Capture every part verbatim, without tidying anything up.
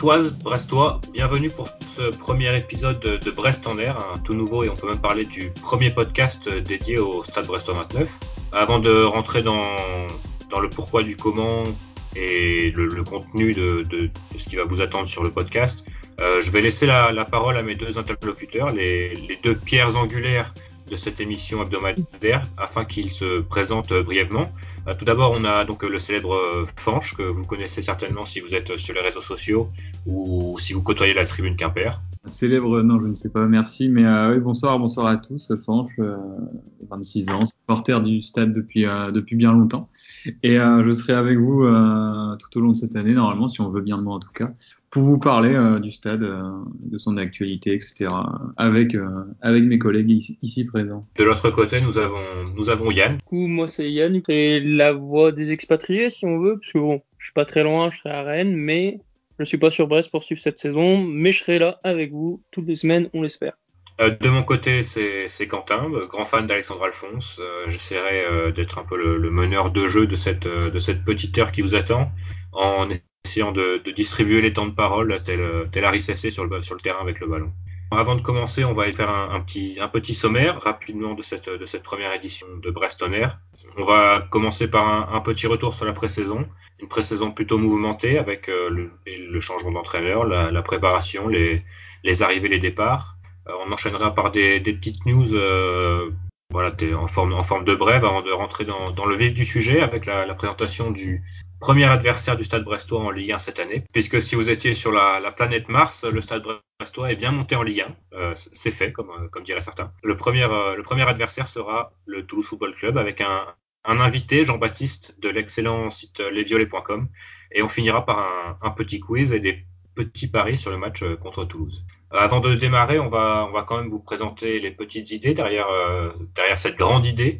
Brestoise, Brestois, bienvenue pour ce premier épisode de, de Brest en air, un tout nouveau et on peut même parler du premier podcast dédié au Stade Brestois vingt-neuf. Avant de rentrer dans, dans le pourquoi du comment et le, le contenu de, de, de ce qui va vous attendre sur le podcast, euh, je vais laisser la, la parole à mes deux interlocuteurs, les, les deux pierres angulaires de cette émission hebdomadaire, afin qu'ils se présentent brièvement. Euh, tout d'abord, on a donc le célèbre euh, Fanche, que vous connaissez certainement si vous êtes sur les réseaux sociaux ou si vous côtoyez la tribune Quimper. Célèbre, non, je ne sais pas, merci. Mais euh, oui, bonsoir, bonsoir à tous. Fanche, euh, vingt-six ans, supporter du stade depuis, euh, depuis bien longtemps. Et euh, je serai avec vous euh, tout au long de cette année, normalement, si on veut bien de moi en tout cas, pour vous parler euh, du stade, euh, de son actualité, et cetera, avec, euh, avec mes collègues ici, ici présents. De l'autre côté, nous avons, nous avons Yann. Du coup, moi, c'est Yann, et la voix des expatriés, si on veut, parce que bon, je suis pas très loin, je serai à Rennes, mais je suis pas sur Brest pour suivre cette saison, mais je serai là avec vous toutes les semaines, on l'espère. Euh, de mon côté, c'est, c'est Quentin, grand fan d'Alexandre Alphonse. Euh, j'essaierai euh, d'être un peu le, le meneur de jeu de cette, euh, de cette petite heure qui vous attend, en essayant de, de distribuer les temps de parole tel, tel Harry Cessé sur le, sur le terrain avec le ballon. Avant de commencer, on va faire un, un, petit, un petit sommaire rapidement de cette, de cette première édition de Brest en air. On va commencer par un, un petit retour sur la pré-saison, une pré-saison plutôt mouvementée avec euh, le, le changement d'entraîneur, la, la préparation, les, les arrivées, les départs. Euh, on enchaînera par des, des petites news euh, voilà, en, forme, en forme de brève avant de rentrer dans, dans le vif du sujet avec la, la présentation du premier adversaire du Stade Brestois en Ligue un cette année. Puisque si vous étiez sur la, la planète Mars, le Stade Brestois est bien monté en Ligue un. Euh, c'est fait, comme, comme diraient certains. Le premier, euh, le premier adversaire sera le Toulouse Football Club avec un, un invité, Jean-Baptiste, de l'excellent site lesviolets point com. Et on finira par un, un petit quiz et des petits paris sur le match contre Toulouse. Avant de démarrer, on va, on va quand même vous présenter les petites idées derrière, euh, derrière cette grande idée.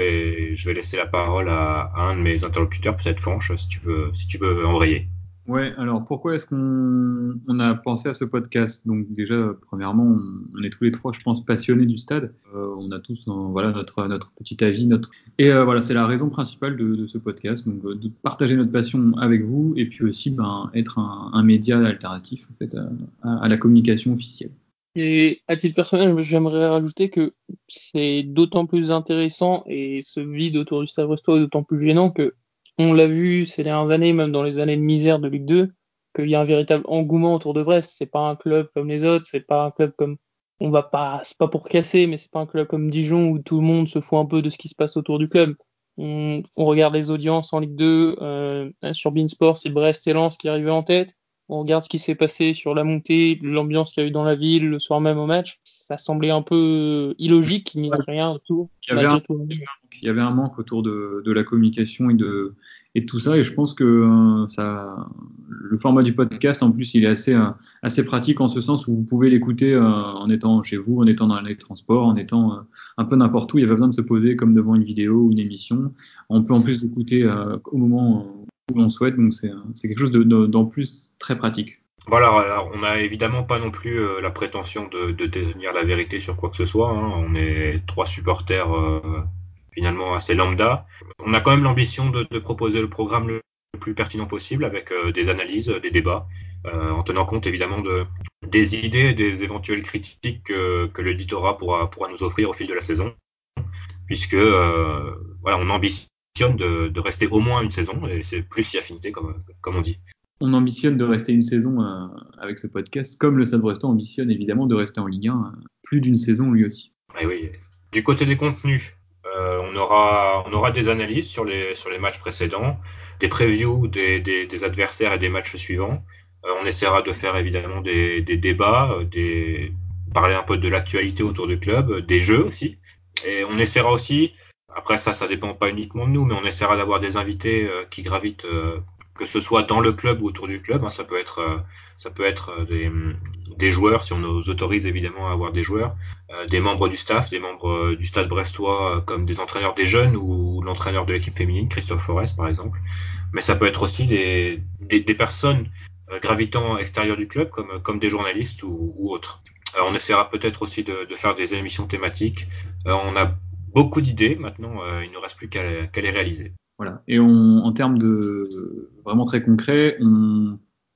Et je vais laisser la parole à, à un de mes interlocuteurs, peut-être Fanche, si tu veux, si tu veux embrayer. Ouais, alors pourquoi est-ce qu'on on a pensé à ce podcast? Donc déjà, premièrement, on, on est tous les trois, je pense, passionnés du stade. Euh, on a tous, euh, voilà, notre notre petit avis, notre et euh, voilà, c'est la raison principale de, de ce podcast, donc euh, de partager notre passion avec vous et puis aussi, ben, être un, un média alternatif en fait à, à la communication officielle. Et à titre personnel, j'aimerais rajouter que c'est d'autant plus intéressant et ce vide autour du Stade Brestois est d'autant plus gênant que on l'a vu ces dernières années, même dans les années de misère de Ligue deux, qu'il y a un véritable engouement autour de Brest. C'est pas un club comme les autres, c'est pas un club comme, on va pas, c'est pas pour casser, mais c'est pas un club comme Dijon où tout le monde se fout un peu de ce qui se passe autour du club. On, on regarde les audiences en Ligue deux, euh, sur beIN Sport, c'est Brest et Lens qui arrivaient en tête. On regarde ce qui s'est passé sur la montée, l'ambiance qu'il y a eu dans la ville le soir même au match. Ça semblait un peu illogique qu'il n'y ait rien autour. Il y avait un, il y avait un manque autour de, de la communication et de, et de tout ça. Et je pense que euh, ça, le format du podcast, en plus, il est assez, euh, assez pratique en ce sens où vous pouvez l'écouter euh, en étant chez vous, en étant dans les transports, en étant euh, un peu n'importe où. Il n'y a pas besoin de se poser comme devant une vidéo ou une émission. On peut en plus l'écouter euh, au moment où l'on souhaite. Donc c'est, c'est quelque chose de, de, d'en plus très pratique. Voilà, alors on n'a évidemment pas non plus euh, la prétention de, de détenir la vérité sur quoi que ce soit. Hein. On est trois supporters euh, finalement assez lambda. On a quand même l'ambition de, de proposer le programme le, le plus pertinent possible avec euh, des analyses, des débats, euh, en tenant compte évidemment de, des idées et des éventuelles critiques que, que l'éditorat pourra, pourra nous offrir au fil de la saison, puisque euh, voilà, on ambitionne de, de rester au moins une saison et c'est plus si affinité comme, comme on dit. On ambitionne de rester une saison euh, avec ce podcast, comme le Stade Brestois ambitionne évidemment de rester en Ligue un euh, plus d'une saison lui aussi. Et oui. Du côté des contenus, euh, on aura on aura des analyses sur les sur les matchs précédents, des previews des, des, des adversaires et des matchs suivants. Euh, on essaiera de faire évidemment des, des débats, des parler un peu de l'actualité autour du club, des jeux aussi. Et on essaiera aussi, après ça, ça dépend pas uniquement de nous, mais on essaiera d'avoir des invités euh, qui gravitent, euh, que ce soit dans le club ou autour du club. Hein, ça peut être, euh, ça peut être des, des joueurs, si on nous autorise évidemment à avoir des joueurs, euh, des membres du staff, des membres euh, du Stade Brestois, euh, comme des entraîneurs des jeunes ou l'entraîneur de l'équipe féminine, Christophe Forest par exemple. Mais ça peut être aussi des, des, des personnes euh, gravitant extérieures du club, comme, comme des journalistes ou, ou autres. Euh, on essaiera peut-être aussi de, de faire des émissions thématiques. Euh, on a beaucoup d'idées maintenant, euh, il ne nous reste plus qu'à, qu'à les réaliser. Voilà. Et on, en termes de vraiment très concret, on,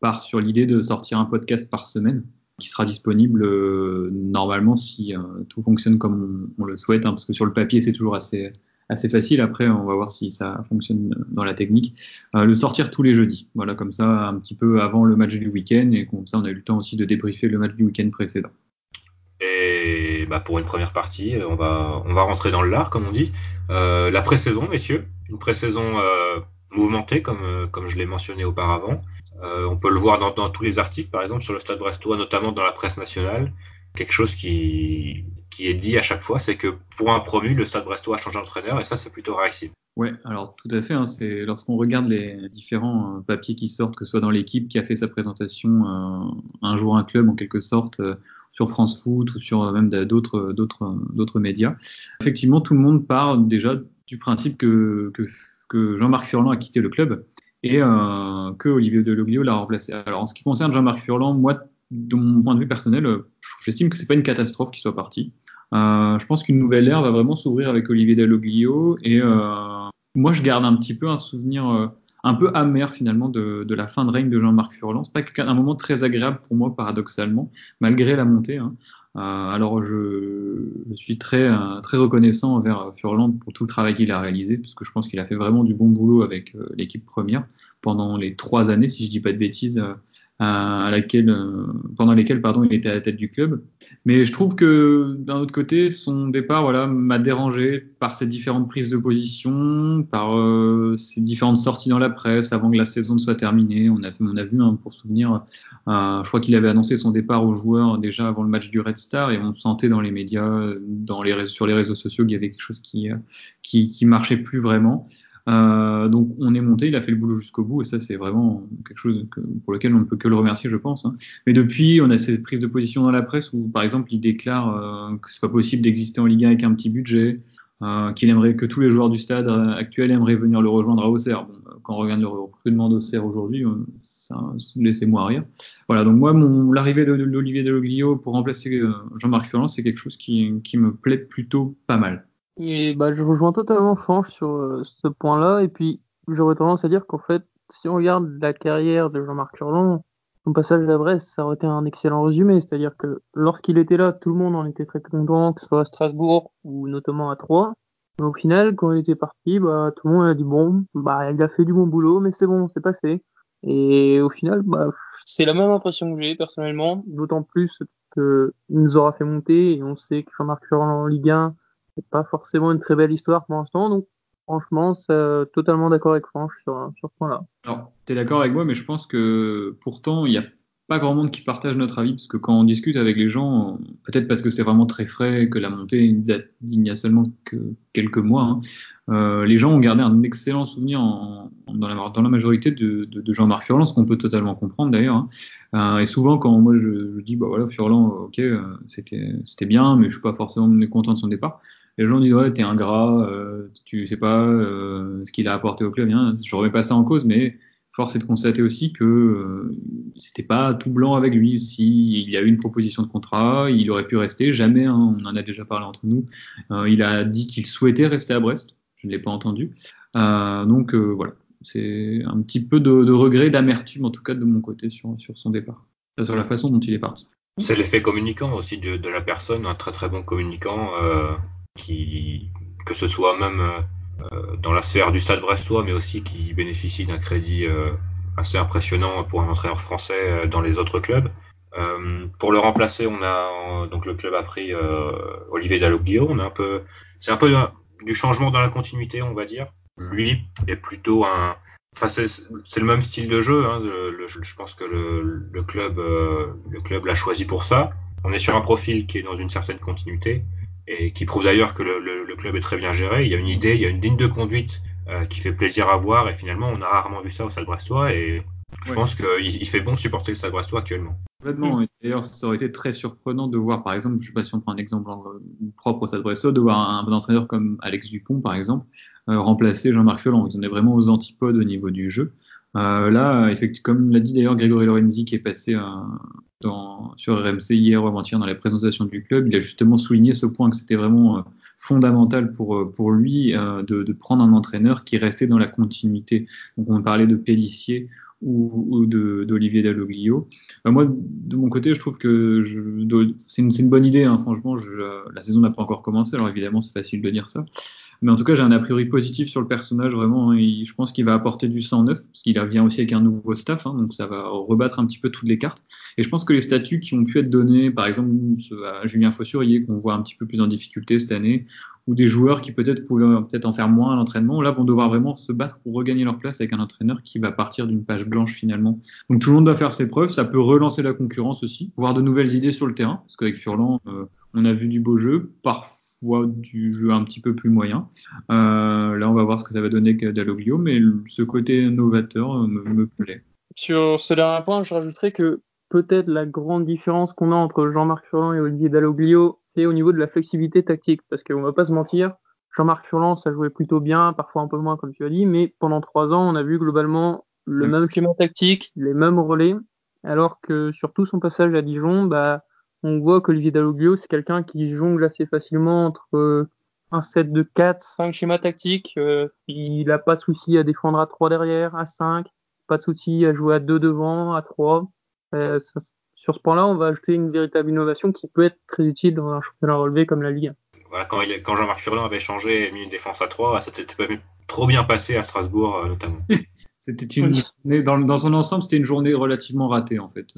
part sur l'idée de sortir un podcast par semaine, qui sera disponible euh, normalement si euh, tout fonctionne comme on, on le souhaite, hein, parce que sur le papier c'est toujours assez assez facile. Après, on va voir si ça fonctionne dans la technique. Euh, le sortir tous les jeudis, voilà, comme ça, un petit peu avant le match du week-end, et comme ça, on a eu le temps aussi de débriefer le match du week-end précédent. Et bah, pour une première partie, on va on va rentrer dans le lard, comme on dit. Euh, la pré-saison, messieurs, une pré-saison euh, mouvementée, comme euh, comme je l'ai mentionné auparavant. Euh, on peut le voir dans, dans tous les articles, par exemple sur le Stade Brestois, notamment dans la presse nationale. Quelque chose qui qui est dit à chaque fois, c'est que pour un promu, le Stade Brestois a changé d'entraîneur, et ça, c'est plutôt rarissime. Ouais, alors tout à fait. Hein, c'est lorsqu'on regarde les différents euh, papiers qui sortent, que ce soit dans l'équipe qui a fait sa présentation euh, un jour un club en quelque sorte euh, sur France Foot ou sur euh, même d'autres d'autres d'autres médias. Effectivement, tout le monde part déjà du principe que que, que Jean-Marc Furlan a quitté le club et euh, que Olivier Deloglio l'a remplacé. Alors en ce qui concerne Jean-Marc Furlan, moi, de mon point de vue personnel, euh, j'estime que c'est pas une catastrophe qu'il soit parti. Euh, je pense qu'une nouvelle ère va vraiment s'ouvrir avec Olivier Dalloglio et euh, moi je garde un petit peu un souvenir euh, un peu amer finalement de, de la fin de règne de Jean-Marc Furlan. C'est pas un moment très agréable pour moi paradoxalement, malgré la montée. Hein. Euh, alors je, je suis très euh, très reconnaissant envers Furlan pour tout le travail qu'il a réalisé, parce que je pense qu'il a fait vraiment du bon boulot avec euh, l'équipe première pendant les trois années, si je dis pas de bêtises, euh, à laquelle, euh, pendant lesquelles pardon, il était à la tête du club. Mais je trouve que d'un autre côté, son départ, voilà, m'a dérangé par ses différentes prises de position, par euh, ses différentes sorties dans la presse avant que la saison ne soit terminée. On a, on a vu, hein, pour souvenir, euh, je crois qu'il avait annoncé son départ aux joueurs déjà avant le match du Red Star, et on sentait dans les médias, dans les, sur les réseaux sociaux, qu'il y avait quelque chose qui, qui, qui marchait plus vraiment. Euh, donc on est monté, il a fait le boulot jusqu'au bout, et ça c'est vraiment quelque chose que, pour lequel on ne peut que le remercier, je pense. Hein. Mais depuis, on a ces prises de position dans la presse où, par exemple, il déclare euh, que c'est pas possible d'exister en Ligue un avec un petit budget, euh, qu'il aimerait que tous les joueurs du stade actuel aimeraient venir le rejoindre à Auxerre. Bon, quand on regarde le recrutement d'Auxerre aujourd'hui, euh, ça, laissez-moi rire. Voilà, donc moi, mon, l'arrivée de, de, d'Olivier Deloglio pour remplacer euh, Jean-Marc Furlan, c'est quelque chose qui, qui me plaît plutôt pas mal. Et bah, je rejoins totalement Franche sur euh, ce point-là. Et puis, j'aurais tendance à dire qu'en fait, si on regarde la carrière de Jean-Marc Furlan, son passage à Brest, ça aurait été un excellent résumé. C'est-à-dire que lorsqu'il était là, tout le monde en était très content, que ce soit à Strasbourg ou notamment à Troyes. Mais au final, quand il était parti, bah, tout le monde a dit bon, bah, il a fait du bon boulot, mais c'est bon, c'est passé. Et au final, bah, c'est la même impression que j'ai personnellement, d'autant plus que il nous aura fait monter et on sait que Jean-Marc Furlan en Ligue un, c'est pas forcément une très belle histoire pour l'instant, donc franchement, c'est totalement d'accord avec Franche sur, sur ce point-là. Alors, tu es d'accord avec moi, mais je pense que pourtant, il n'y a pas grand monde qui partage notre avis, parce que quand on discute avec les gens, peut-être parce que c'est vraiment très frais, que la montée date il n'y a seulement que quelques mois, hein, euh, les gens ont gardé un excellent souvenir en, en, dans, la, dans la majorité de, de, de Jean-Marc Furlan, ce qu'on peut totalement comprendre d'ailleurs. Hein. Euh, et souvent, quand moi je, je dis, bah voilà, Furlan, ok, euh, c'était, c'était bien, mais je suis pas forcément content de son départ. Les gens disent, ouais, t'es ingrat, euh, tu sais pas euh, ce qu'il a apporté au club. Hein. Je remets pas ça en cause, mais force est de constater aussi que euh, c'était pas tout blanc avec lui. Si il y a eu une proposition de contrat, il aurait pu rester. Jamais, hein, on en a déjà parlé entre nous. Euh, il a dit qu'il souhaitait rester à Brest. Je ne l'ai pas entendu. Euh, donc euh, voilà, c'est un petit peu de, de regret, d'amertume en tout cas de mon côté sur, sur son départ, enfin, sur la façon dont il est parti. C'est l'effet communicant aussi de, de la personne, un très très bon communicant, euh, qui, que ce soit même euh, dans la sphère du Stade Brestois, mais aussi qui bénéficie d'un crédit euh, assez impressionnant pour un entraîneur français euh, dans les autres clubs. Euh, pour le remplacer, on a donc le club a pris euh, Olivier Dalloglio. On a un peu, c'est un peu du changement dans la continuité, on va dire. Lui est plutôt un Enfin, c'est, c'est le même style de jeu. Hein, le, le, je pense que le, le club, euh, le club l'a choisi pour ça. On est sur un profil qui est dans une certaine continuité et qui prouve d'ailleurs que le, le, le club est très bien géré. Il y a une idée, il y a une ligne de conduite euh, qui fait plaisir à voir. Et finalement, on a rarement vu ça au Stade Brestois. Et je Ouais. pense qu'il il fait bon supporter le Stade Brestois actuellement. Complètement. Mm. D'ailleurs, ça aurait été très surprenant de voir, par exemple, je ne sais pas si on prend un exemple propre au Stade Brestois, de voir un, un entraîneur comme Alex Dupont, par exemple, euh, remplacer Jean-Marc Furlan. Ils en est vraiment aux antipodes au niveau du jeu. Euh, là, effectivement, comme l'a dit d'ailleurs Grégory Lorenzi, qui est passé euh, dans, sur R M C hier ou avant-hier dans la présentation du club, il a justement souligné ce point que c'était vraiment euh, fondamental pour, pour lui euh, de, de prendre un entraîneur qui restait dans la continuité. Donc on parlait de Pélissier ou, ou de, d'Olivier Dalloglio. Euh, moi, de mon côté, je trouve que je, de, c'est, une, c'est une bonne idée. Hein, franchement, je, la saison n'a pas encore commencé, alors évidemment, c'est facile de dire ça. Mais en tout cas, j'ai un a priori positif sur le personnage, vraiment. Hein, et je pense qu'il va apporter du sang neuf, parce qu'il vient aussi avec un nouveau staff, hein, donc ça va rebattre un petit peu toutes les cartes. Et je pense que les statuts qui ont pu être donnés, par exemple à Julien Faussurier, qu'on voit un petit peu plus en difficulté cette année, ou des joueurs qui peut-être pouvaient peut-être en faire moins à l'entraînement, là vont devoir vraiment se battre pour regagner leur place avec un entraîneur qui va partir d'une page blanche finalement. Donc tout le monde doit faire ses preuves, ça peut relancer la concurrence aussi, voir de nouvelles idées sur le terrain, parce qu'avec Furlan, euh, on a vu du beau jeu, parfois du jeu un petit peu plus moyen. Euh, là, on va voir ce que ça va donner avec Dalloglio, mais ce côté novateur euh, me, me plaît. Sur ce dernier point, je rajouterais que peut-être la grande différence qu'on a entre Jean-Marc Furlan et Olivier Dalloglio, c'est au niveau de la flexibilité tactique. Parce qu'on va pas se mentir, Jean-Marc Furlan, ça jouait plutôt bien, parfois un peu moins, comme tu as dit, mais pendant trois ans, on a vu globalement le même schéma tactique, les mêmes relais, alors que sur tout son passage à Dijon, bah, on voit qu'Olivier Dalloglio, c'est quelqu'un qui jongle assez facilement entre euh, un set de quatre, cinq schémas tactiques. Euh, il n'a pas de souci à défendre à trois derrière, à cinq. Pas de souci à jouer à deux devant, à trois. Euh, ça, sur ce point-là, on va ajouter une véritable innovation qui peut être très utile dans un championnat relevé comme la Ligue un. Voilà, quand, il, quand Jean-Marc Furlan avait changé et mis une défense à trois, ça s'était pas trop bien passé à Strasbourg euh, notamment. C'était une journée, dans, dans son ensemble, c'était une journée relativement ratée en fait.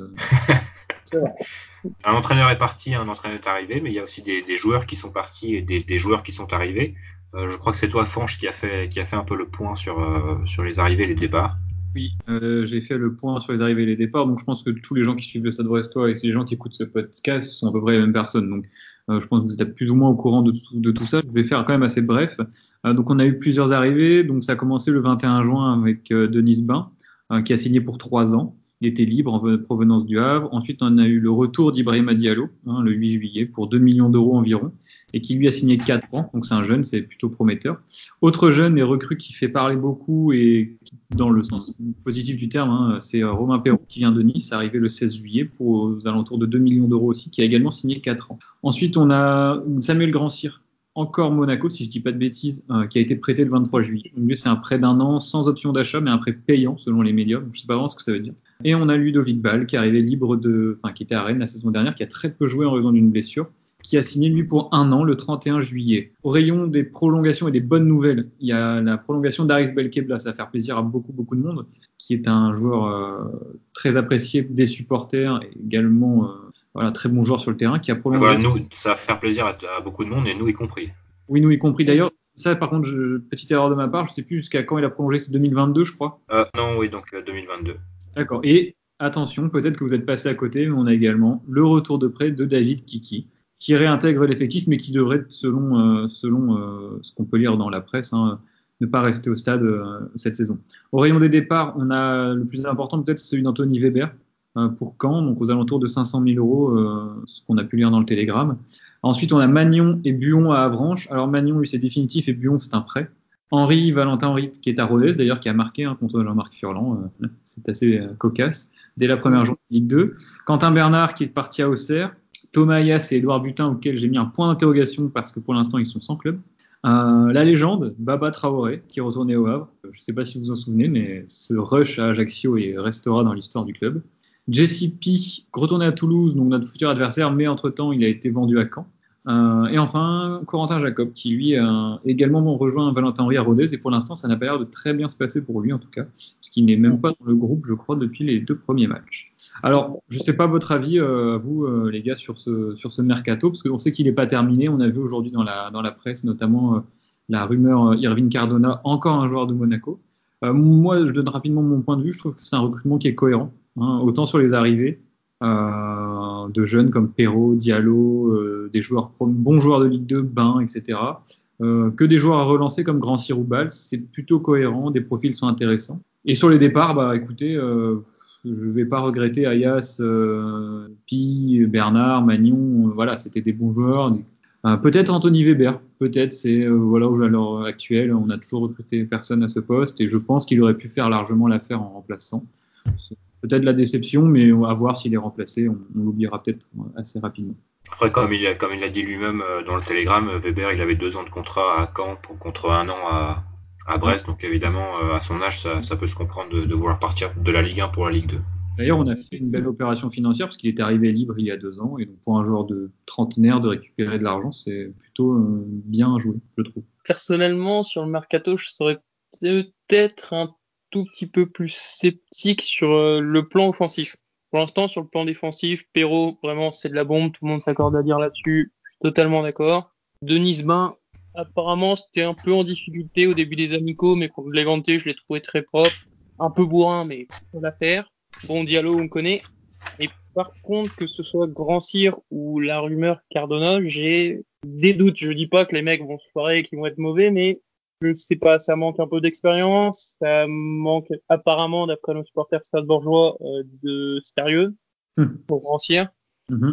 C'est vrai. Un entraîneur est parti, un entraîneur est arrivé, mais il y a aussi des, des joueurs qui sont partis et des, des joueurs qui sont arrivés. Euh, je crois que c'est toi, Fanche, qui a fait, qui a fait un peu le point sur, euh, sur les arrivées et les départs. Oui, euh, j'ai fait le point sur les arrivées et les départs, donc je pense que tous les gens qui suivent le Stade Brestois et les gens qui écoutent ce podcast sont à peu près les mêmes personnes. Donc euh, je pense que vous êtes plus ou moins au courant de tout, de tout ça. Je vais faire quand même assez bref. Euh, donc on a eu plusieurs arrivées. Donc ça a commencé le vingt et un juin avec euh, Denis Bain, euh, qui a signé pour trois ans. Il était libre en provenance du Havre. Ensuite, on a eu le retour d'Ibrahima Diallo, hein, le huit juillet, pour deux millions d'euros environ, et qui lui a signé quatre ans. Donc c'est un jeune, c'est plutôt prometteur. Autre jeune et recrue qui fait parler beaucoup et dans le sens positif du terme, hein, c'est Romain Perrault qui vient de Nice, arrivé le seize juillet pour aux alentours de deux millions d'euros aussi, qui a également signé quatre ans. Ensuite, on a Samuel Grandcir, encore Monaco, si je dis pas de bêtises, euh, qui a été prêté le vingt-trois juillet. Donc lui, c'est un prêt d'un an sans option d'achat, mais un prêt payant selon les médias. Donc, je sais pas vraiment ce que ça veut dire. Et on a Ludovic Ball, qui est arrivé libre de, enfin, qui était à Rennes la saison dernière, qui a très peu joué en raison d'une blessure, qui a signé lui pour un an le trente et un juillet. Au rayon des prolongations et des bonnes nouvelles, il y a la prolongation d'Aris Belkebla, ça va faire plaisir à beaucoup beaucoup de monde, qui est un joueur euh, très apprécié des supporters et également euh, voilà, très bon joueur sur le terrain, qui a prolongé. Voilà, nous, ça va faire plaisir à, à beaucoup de monde et nous y compris. Oui, nous y compris d'ailleurs. Ça, par contre, je, petite erreur de ma part, je sais plus jusqu'à quand il a prolongé, c'est deux mille vingt-deux, je crois. Euh, non, oui, donc euh, deux mille vingt-deux. D'accord. Et attention, peut-être que vous êtes passé à côté, mais on a également le retour de prêt de David Kiki, qui réintègre l'effectif, mais qui devrait, selon, euh, selon euh, ce qu'on peut lire dans la presse, hein, ne pas rester au stade euh, cette saison. Au rayon des départs, on a le plus important peut-être, c'est celui d'Anthony Weber euh, pour Caen, donc aux alentours de cinq cent mille euros, euh, ce qu'on a pu lire dans le Télégramme. Ensuite, on a Magnon et Buon à Avranches. Alors Magnon, lui, c'est définitif, et Buon, c'est un prêt. Henri, Valentin Henri, qui est à Rodez, d'ailleurs, qui a marqué hein, contre Jean-Marc Furlan. Euh, c'est assez euh, cocasse. Dès la première journée de Ligue deux. Quentin Bernard, qui est parti à Auxerre. Thomas Ayas et Édouard Butin, auxquels j'ai mis un point d'interrogation parce que pour l'instant, ils sont sans club. Euh, la légende, Baba Traoré, qui est retourné au Havre. Je ne sais pas si vous vous en souvenez, mais ce rush à Ajaccio et restera dans l'histoire du club. Jesse P, retourné à Toulouse, donc notre futur adversaire, mais entre-temps, il a été vendu à Caen. Euh, et enfin, Corentin Jacob, qui lui a également rejoint Valentin Henry à Rodez, et pour l'instant, ça n'a pas l'air de très bien se passer pour lui en tout cas, parce qu'il n'est même pas dans le groupe, je crois, depuis les deux premiers matchs. Alors, je ne sais pas votre avis, euh, à vous, euh, les gars, sur ce, sur ce mercato, parce qu'on sait qu'il n'est pas terminé. On a vu aujourd'hui dans la, dans la presse, notamment euh, la rumeur euh, Irving Cardona, encore un joueur de Monaco. Euh, moi, je donne rapidement mon point de vue. Je trouve que c'est un recrutement qui est cohérent, hein, autant sur les arrivées. Euh, de jeunes comme Perrault, Diallo, euh, des joueurs bons joueurs de Ligue deux, Bain, et cetera. Euh, que des joueurs à relancer comme Grand Ciroubal, c'est plutôt cohérent, des profils sont intéressants. Et sur les départs, bah écoutez, euh, je vais pas regretter Ayas, euh, Pi, Bernard, Magnon, euh, voilà, c'était des bons joueurs. Euh, peut-être Anthony Weber, peut-être c'est euh, voilà où à l'heure actuelle, on a toujours recruté personne à ce poste et je pense qu'il aurait pu faire largement l'affaire en remplaçant. C'est peut-être la déception, mais à voir s'il est remplacé, on, on l'oubliera peut-être assez rapidement. Après, comme il, a, comme il l'a dit lui-même euh, dans le Télégramme, Weber, il avait deux ans de contrat à Caen pour, contre un an à, à Brest. Donc évidemment, euh, à son âge, ça, ça peut se comprendre de, de vouloir partir de la Ligue un pour la Ligue deux. D'ailleurs, on a fait une belle opération financière parce qu'il était arrivé libre il y a deux ans. Et donc, pour un joueur de trentenaire, de récupérer de l'argent, c'est plutôt euh, bien joué, je trouve. Personnellement, sur le mercato, je serais peut-être un tout petit peu plus sceptique sur euh, le plan offensif. Pour l'instant, sur le plan défensif, Perrault, vraiment, c'est de la bombe. Tout le monde s'accorde à dire là-dessus. Je suis totalement d'accord. Denis Bain, apparemment, c'était un peu en difficulté au début des amicaux, mais contre Levante, je l'ai trouvé très propre. Un peu bourrin, mais on va faire. Bon, Diallo, on connaît. Et par contre, que ce soit Grand Cyr ou la rumeur Cardona, j'ai des doutes. Je dis pas que les mecs vont se foirer et qu'ils vont être mauvais, mais je sais pas, ça manque un peu d'expérience, ça manque apparemment, d'après nos supporters strasbourgeois, euh, de sérieux Mmh. pour Grand Cyr. Mmh.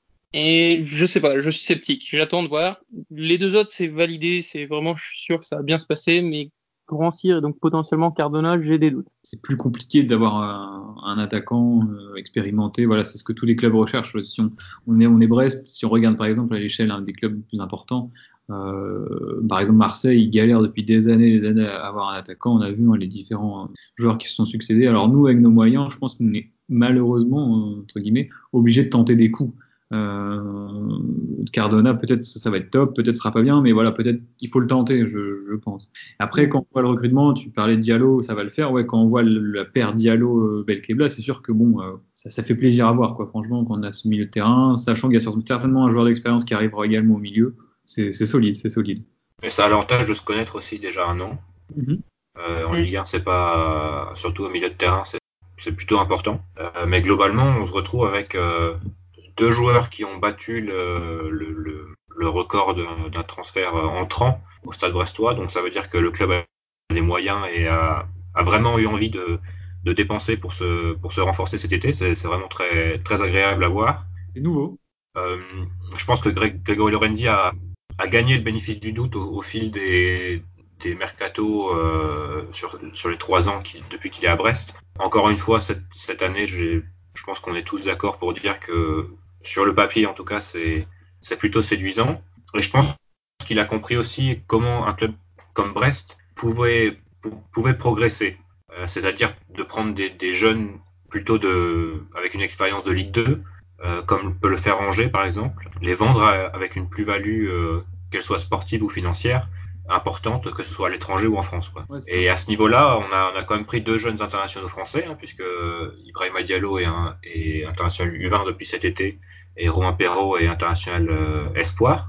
Et je sais pas, je suis sceptique. J'attends de voir. Les deux autres, c'est validé, c'est vraiment, je suis sûr que ça va bien se passer, mais Grand Cyr et donc potentiellement Cardona, j'ai des doutes. C'est plus compliqué d'avoir un, un attaquant euh, expérimenté. Voilà, c'est ce que tous les clubs recherchent. Si on, on est on est Brest, si on regarde par exemple à l'échelle un des clubs les plus importants, euh, par exemple Marseille, ils galèrent depuis des années et des années à avoir un attaquant. On a vu hein, les différents joueurs qui se sont succédés. Alors nous, avec nos moyens, je pense qu'on est malheureusement entre guillemets obligé de tenter des coups. Euh, Cardona, peut-être ça va être top, peut-être ce sera pas bien, mais voilà, peut-être il faut le tenter, je, je pense. Après, quand on voit le recrutement, tu parlais de Diallo, ça va le faire. Ouais, quand on voit le, la paire Diallo-Belkebla, c'est sûr que bon, euh, ça, ça fait plaisir à voir, quoi. Franchement, quand on a ce milieu de terrain, sachant qu'il y a certainement un joueur d'expérience qui arrivera également au milieu, c'est, c'est solide, c'est solide. Et ça a l'avantage de se connaître aussi déjà un an. Mm-hmm. Euh, en Ligue un, c'est pas, surtout au milieu de terrain, c'est, c'est plutôt important. Euh, mais globalement, on se retrouve avec euh, deux joueurs qui ont battu le, le, le, le record d'un, d'un transfert entrant au Stade Brestois. Donc ça veut dire que le club a les moyens et a, a vraiment eu envie de, de dépenser pour se, pour se renforcer cet été. C'est, c'est vraiment très, très agréable à voir. C'est nouveau. Euh, je pense que Greg, Grégory Lorenzi a, a gagné le bénéfice du doute au, au fil des, des mercatos euh, sur, sur les trois ans qui, depuis qu'il est à Brest. Encore une fois, cette, cette année, j'ai, je pense qu'on est tous d'accord pour dire que sur le papier, en tout cas, c'est, c'est plutôt séduisant. Et je pense qu'il a compris aussi comment un club comme Brest pouvait, pouvait progresser. Euh, c'est-à-dire de prendre des, des jeunes plutôt de, avec une expérience de Ligue deux, euh, comme peut le faire Angers par exemple, les vendre à, avec une plus-value, euh, qu'elle soit sportive ou financière, importante, que ce soit à l'étranger ou en France. Quoi. Ouais, et à ce niveau-là, on a, on a quand même pris deux jeunes internationaux français, hein, puisque Ibrahima Diallo est, un, est international U vingt depuis cet été, et Romain Perrault est international euh, espoir.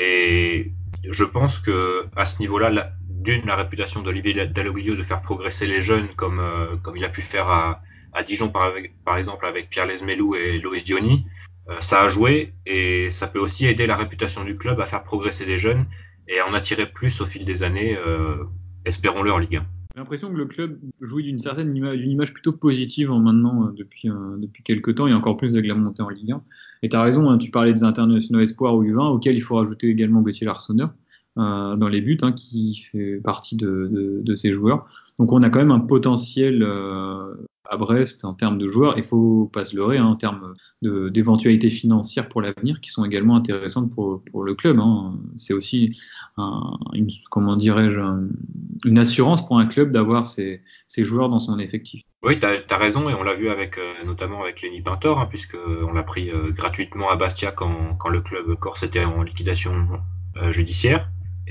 Et je pense que à ce niveau-là, la, d'une, la réputation d'Olivier Dalloglio de faire progresser les jeunes, comme, euh, comme il a pu faire à, à Dijon par, par exemple avec Pierre Lesmelou et Loïs Diony, euh, ça a joué et ça peut aussi aider la réputation du club à faire progresser les jeunes et à en attirer plus au fil des années, euh, espérons-le en Ligue un. J'ai l'impression que le club jouit d'une certaine image, d'une image plutôt positive en maintenant euh, depuis, euh, depuis quelques temps et encore plus avec la montée en Ligue un. Et tu as raison, hein, tu parlais des internationaux espoirs ou U vingt, auxquels il faut rajouter également Gauthier Larsonneur euh, dans les buts, hein, qui fait partie de, de, de ces joueurs. Donc on a quand même un potentiel euh, à Brest en termes de joueurs. Il faut pas se leurrer hein, en termes de, d'éventualités financières pour l'avenir qui sont également intéressantes pour, pour le club. Hein. C'est aussi un, une, comment dirais-je, un, une assurance pour un club d'avoir ces, ces joueurs dans son effectif. Oui, tu as raison, et on l'a vu avec euh, notamment avec Lenny Pintor, hein, puisque on l'a pris euh, gratuitement à Bastia quand, quand le club corse était en liquidation euh, judiciaire,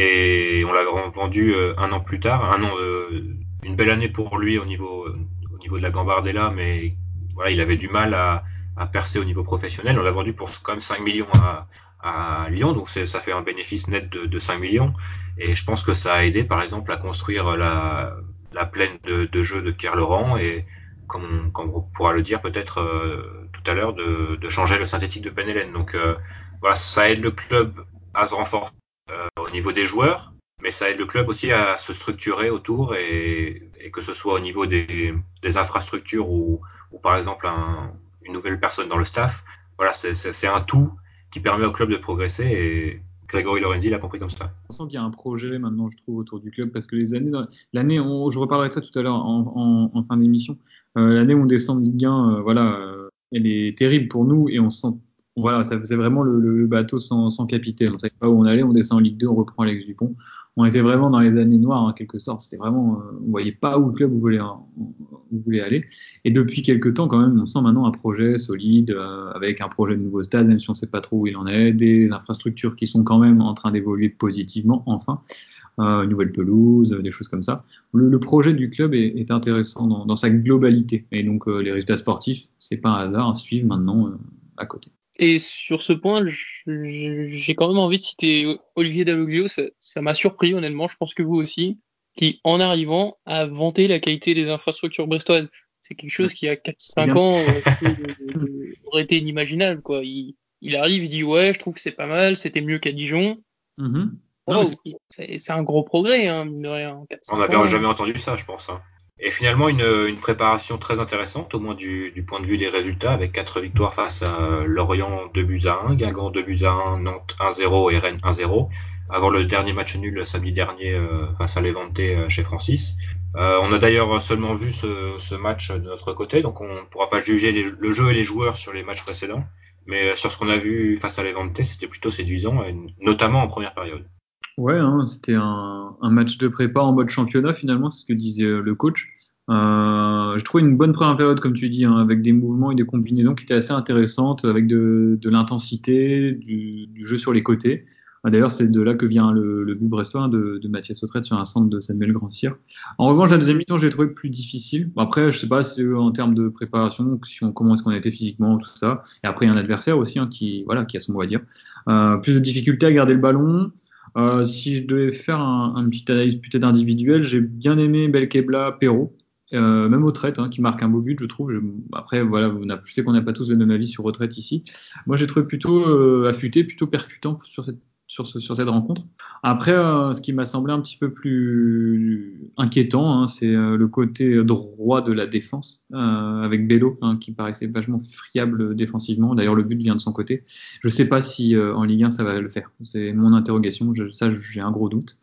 et on l'a vendu euh, un an plus tard, un an, euh, une belle année pour lui au niveau euh, au niveau de la Gambardella, mais voilà, il avait du mal à, à percer au niveau professionnel. On l'a vendu pour quand même cinq millions à, à Lyon, donc ça fait un bénéfice net de, de cinq millions, et je pense que ça a aidé par exemple à construire la la plaine de, de jeu de Kerr Laurent et comme on, comme on pourra le dire peut-être euh, tout à l'heure de, de changer le synthétique de Pen Hélène. Donc euh, voilà, ça aide le club à se renforcer euh, au niveau des joueurs, mais ça aide le club aussi à se structurer autour et, et que ce soit au niveau des, des infrastructures ou, ou par exemple un, une nouvelle personne dans le staff. Voilà, c'est, c'est, c'est un tout qui permet au club de progresser et Grégory Lorenzi l'a compris comme ça. On sent qu'il y a un projet maintenant, je trouve, autour du club parce que les années, l'année, on, je reparlerai de ça tout à l'heure en, en, en fin d'émission. Euh, l'année où on descend de Ligue un, euh, voilà, euh, elle est terrible pour nous et on sent, voilà, ça faisait vraiment le, le bateau sans, sans capitaine. On savait pas où on allait, on descend en Ligue deux, on reprend Alex Dupont. on était vraiment dans les années noires en quelque sorte. C'était vraiment, euh, on voyait pas où le club voulait, où voulait aller. Et depuis quelques temps, quand même, on sent maintenant un projet solide euh, avec un projet de nouveau stade, même si on sait pas trop où il en est, des infrastructures qui sont quand même en train d'évoluer positivement, enfin, euh, nouvelle pelouse, des choses comme ça. Le, le projet du club est, est intéressant dans, dans sa globalité. Et donc euh, les résultats sportifs, c'est pas un hasard, suivent maintenant euh, à côté. Et sur ce point, je- j'ai quand même envie de citer Olivier Dalloglio. Ça, ça m'a surpris, honnêtement. Je pense que vous aussi, qui, en arrivant, a vanté la qualité des infrastructures brestoises. C'est quelque chose qui, il y a quatre cinq ans, euh, euh, aurait été inimaginable, quoi. Il, il arrive, il dit, ouais, je trouve que c'est pas mal, c'était mieux qu'à Dijon. Mm-hmm. Non, mais Wow, c'est c'est un gros progrès, hein, mine de rien, en On quatre cinq n'avait ans. jamais entendu ça, je pense. Hein. Et finalement, une, une préparation très intéressante, au moins du, du point de vue des résultats, avec quatre victoires face à Lorient deux buts à un, Guingamp deux buts à un, Nantes un zéro et Rennes un zéro, avant le dernier match nul samedi dernier euh, face à Levante euh, chez Francis. Euh, on a d'ailleurs seulement vu ce, ce match de notre côté, donc on ne pourra pas juger les, le jeu et les joueurs sur les matchs précédents. Mais sur ce qu'on a vu face à Levante, c'était plutôt séduisant, et notamment en première période. Ouais, hein, c'était un, un match de prépa en mode championnat finalement, c'est ce que disait euh, le coach. Euh, je trouvais une bonne première période, comme tu dis, hein, avec des mouvements et des combinaisons qui étaient assez intéressantes, avec de, de l'intensité, du, du jeu sur les côtés. Ah, d'ailleurs, c'est de là que vient le, le but brestois hein, de, de Mathias Autrette sur un centre de Samuel Grand-Cyr. En revanche, la deuxième mi-temps, j'ai trouvé plus difficile. Bon, après, je sais pas si, en termes de préparation, si on, comment est-ce qu'on a été physiquement, tout ça. Et après, il y a un adversaire aussi hein, qui, voilà, qui a son mot à dire. Euh, plus de difficulté à garder le ballon. Euh, si je devais faire un, un petite analyse peut-être individuelle, j'ai bien aimé Belkebla, Perrault, euh, même Autrette, hein, qui marque un beau but, je trouve. Je, après, voilà, on a, je sais qu'on n'a pas tous le même avis sur Autrette ici. Moi, j'ai trouvé plutôt euh, affûté, plutôt percutant sur cette, sur, ce, sur cette rencontre. Après, euh, ce qui m'a semblé un petit peu plus inquiétant, hein, c'est euh, le côté droit de la défense, euh, avec Bello, hein, qui paraissait vachement friable défensivement. D'ailleurs, le but vient de son côté. Je sais pas si euh, en Ligue un ça va le faire. C'est mon interrogation. Je, ça, j'ai un gros doute.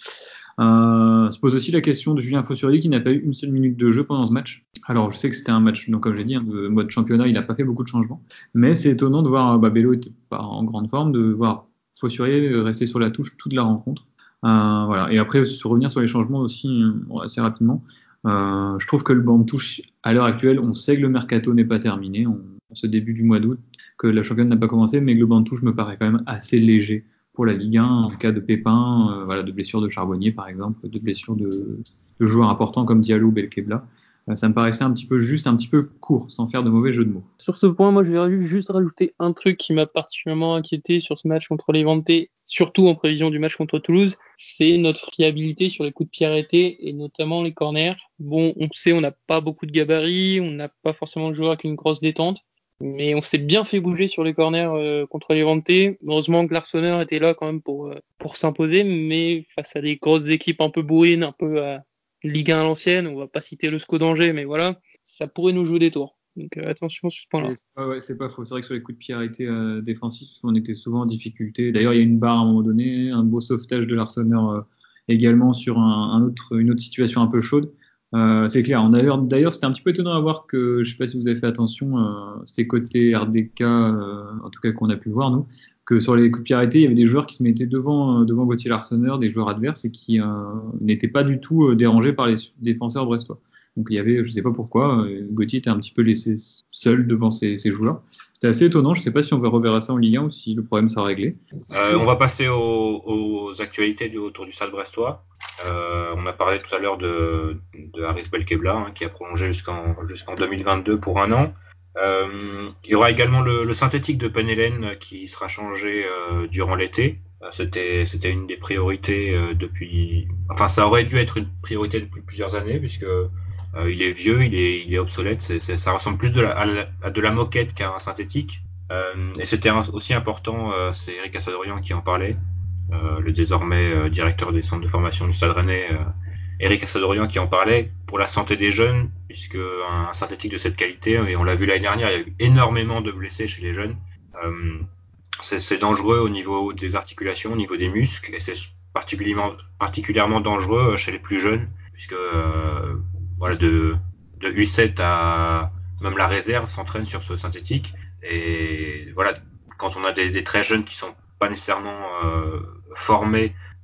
Euh, se pose aussi la question de Julien Fossurli qui n'a pas eu une seule minute de jeu pendant ce match. Alors je sais que c'était un match, donc comme j'ai dit, hein, de mode championnat, il n'a pas fait beaucoup de changements, mais c'est étonnant de voir, bah, Bello était pas en grande forme, de voir Fossurli rester sur la touche toute la rencontre. Euh, voilà. Et après, sur revenir sur les changements aussi euh, assez rapidement, euh, je trouve que le banc de touche à l'heure actuelle, on sait que le mercato n'est pas terminé, on, en ce début du mois d'août, que la championne n'a pas commencé, mais que le banc de touche me paraît quand même assez léger pour la Ligue un en cas de pépins, euh, voilà, de blessures de Charbonnier par exemple, de blessures de, de joueurs importants comme Diallo ou Belkebla. Euh, ça me paraissait un petit peu juste, un petit peu court, sans faire de mauvais jeu de mots. Sur ce point, moi, je vais juste rajouter un truc qui m'a particulièrement inquiété sur ce match contre Levante, surtout en prévision du match contre Toulouse, c'est notre fiabilité sur les coups de pied arrêtés et notamment les corners. Bon, on sait, on n'a pas beaucoup de gabarit, on n'a pas forcément de joueur avec une grosse détente, mais on s'est bien fait bouger sur les corners euh, contre Levante. Heureusement que l'Arseneur était là quand même pour, euh, pour s'imposer, mais face à des grosses équipes un peu bourrines, un peu à Ligue un à l'ancienne, on va pas citer le S C O d'Angers, mais voilà, ça pourrait nous jouer des tours. Donc euh, attention sur ce point-là. C'est pas, ouais, c'est pas faux. C'est vrai que sur les coups de pied arrêtés euh, défensifs, on était souvent en difficulté. D'ailleurs, il y a une barre à un moment donné, un beau sauvetage de l'Arseneur euh, également sur un, un autre, une autre situation un peu chaude. Euh, c'est clair. On a, d'ailleurs, c'était un petit peu étonnant à voir que, je sais pas si vous avez fait attention, euh, c'était côté R D K, euh, en tout cas qu'on a pu voir nous, que sur les coups de pied arrêtés, il y avait des joueurs qui se mettaient devant, euh, devant Gauthier Larseneur, des joueurs adverses, et qui euh, n'étaient pas du tout euh, dérangés par les défenseurs brestois. Donc il y avait, je sais pas pourquoi, euh, Gauthier était un petit peu laissé seul devant ces, ces joueurs. C'était assez étonnant. Je sais pas si on va reverra ça en Ligue un ou si le problème sera réglé. Euh, on va passer aux, aux actualités du, autour du Stade brestois. Euh, on a parlé tout à l'heure de, de Haris Belkebla, hein, qui a prolongé jusqu'en jusqu'en deux mille vingt-deux pour un an. Euh, il y aura également le, le synthétique de Penelen qui sera changé euh, durant l'été. Euh, C'était c'était une des priorités euh, depuis. Enfin, ça aurait dû être une priorité depuis plusieurs années puisque euh, il est vieux, il est il est obsolète. C'est, c'est, ça ressemble plus de la, à, la, à de la moquette qu'à un synthétique. Euh, et c'était aussi important, euh, c'est Eric Assadorian qui en parlait, euh, le désormais euh, directeur des centres de formation du Stade Rennais, euh, Eric Assadorian qui en parlait pour la santé des jeunes, puisque un synthétique de cette qualité, et on l'a vu l'année dernière, il y a eu énormément de blessés chez les jeunes. Euh, c'est, c'est dangereux au niveau des articulations, au niveau des muscles, et c'est particulièrement, particulièrement dangereux chez les plus jeunes, puisque euh, voilà, de, de U sept à même la réserve s'entraîne sur ce synthétique. Et voilà, quand on a des, des très jeunes qui sont pas nécessairement euh, formés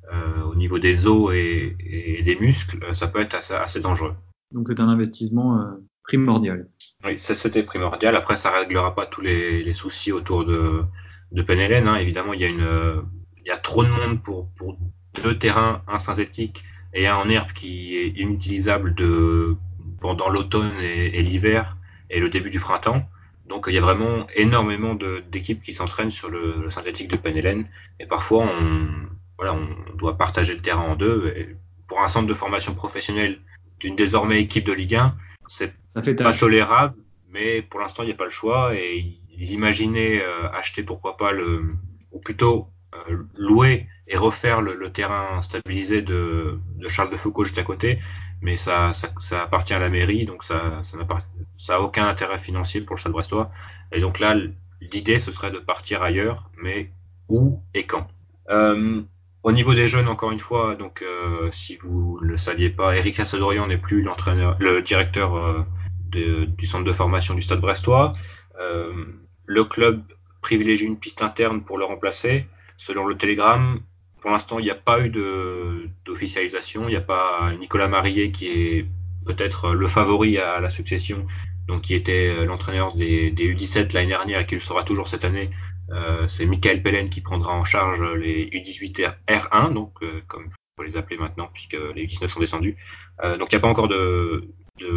euh, au niveau des os et, et des muscles, ça peut être assez, assez dangereux. Donc c'est un investissement euh, primordial. Oui, ça c'était primordial. Après, ça réglera pas tous les, les soucis autour de, de Penelen. Hein. Évidemment, il y a une, il y a trop de monde pour, pour deux terrains, un synthétique et un en herbe qui est inutilisable de, pendant l'automne et, et l'hiver et le début du printemps. Donc, il y a vraiment énormément de, d'équipes qui s'entraînent sur le, le synthétique de Penelen. Et parfois, on, voilà, on doit partager le terrain en deux. Et pour un centre de formation professionnelle d'une désormais équipe de Ligue un, c'est Ça fait pas tâche. tolérable, mais pour l'instant, il n'y a pas le choix. Et ils imaginaient euh, acheter, pourquoi pas, le, ou plutôt euh, louer et refaire le, le terrain stabilisé de, de Charles de Foucault juste à côté. Mais ça, ça, ça appartient à la mairie, donc ça, ça n'a ça a aucun intérêt financier pour le Stade brestois. Et donc là, l'idée, ce serait de partir ailleurs, mais où et quand. Euh, au niveau des jeunes, encore une fois, donc euh, si vous ne le saviez pas, Eric Assadorian n'est plus l'entraîneur, le directeur euh, de, du centre de formation du Stade brestois. Euh, le club privilégie une piste interne pour le remplacer. Selon le Télégramme, pour l'instant, il n'y a pas eu de, d'officialisation. Il n'y a pas Nicolas Marillet qui est peut-être le favori à la succession, donc qui était l'entraîneur des, des U dix-sept l'année dernière et qui le sera toujours cette année. Euh, c'est Michael Pellen qui prendra en charge les U dix-huit R un, donc euh, comme il faut les appeler maintenant puisque les U dix-neuf sont descendus. Euh, donc il n'y a pas encore de,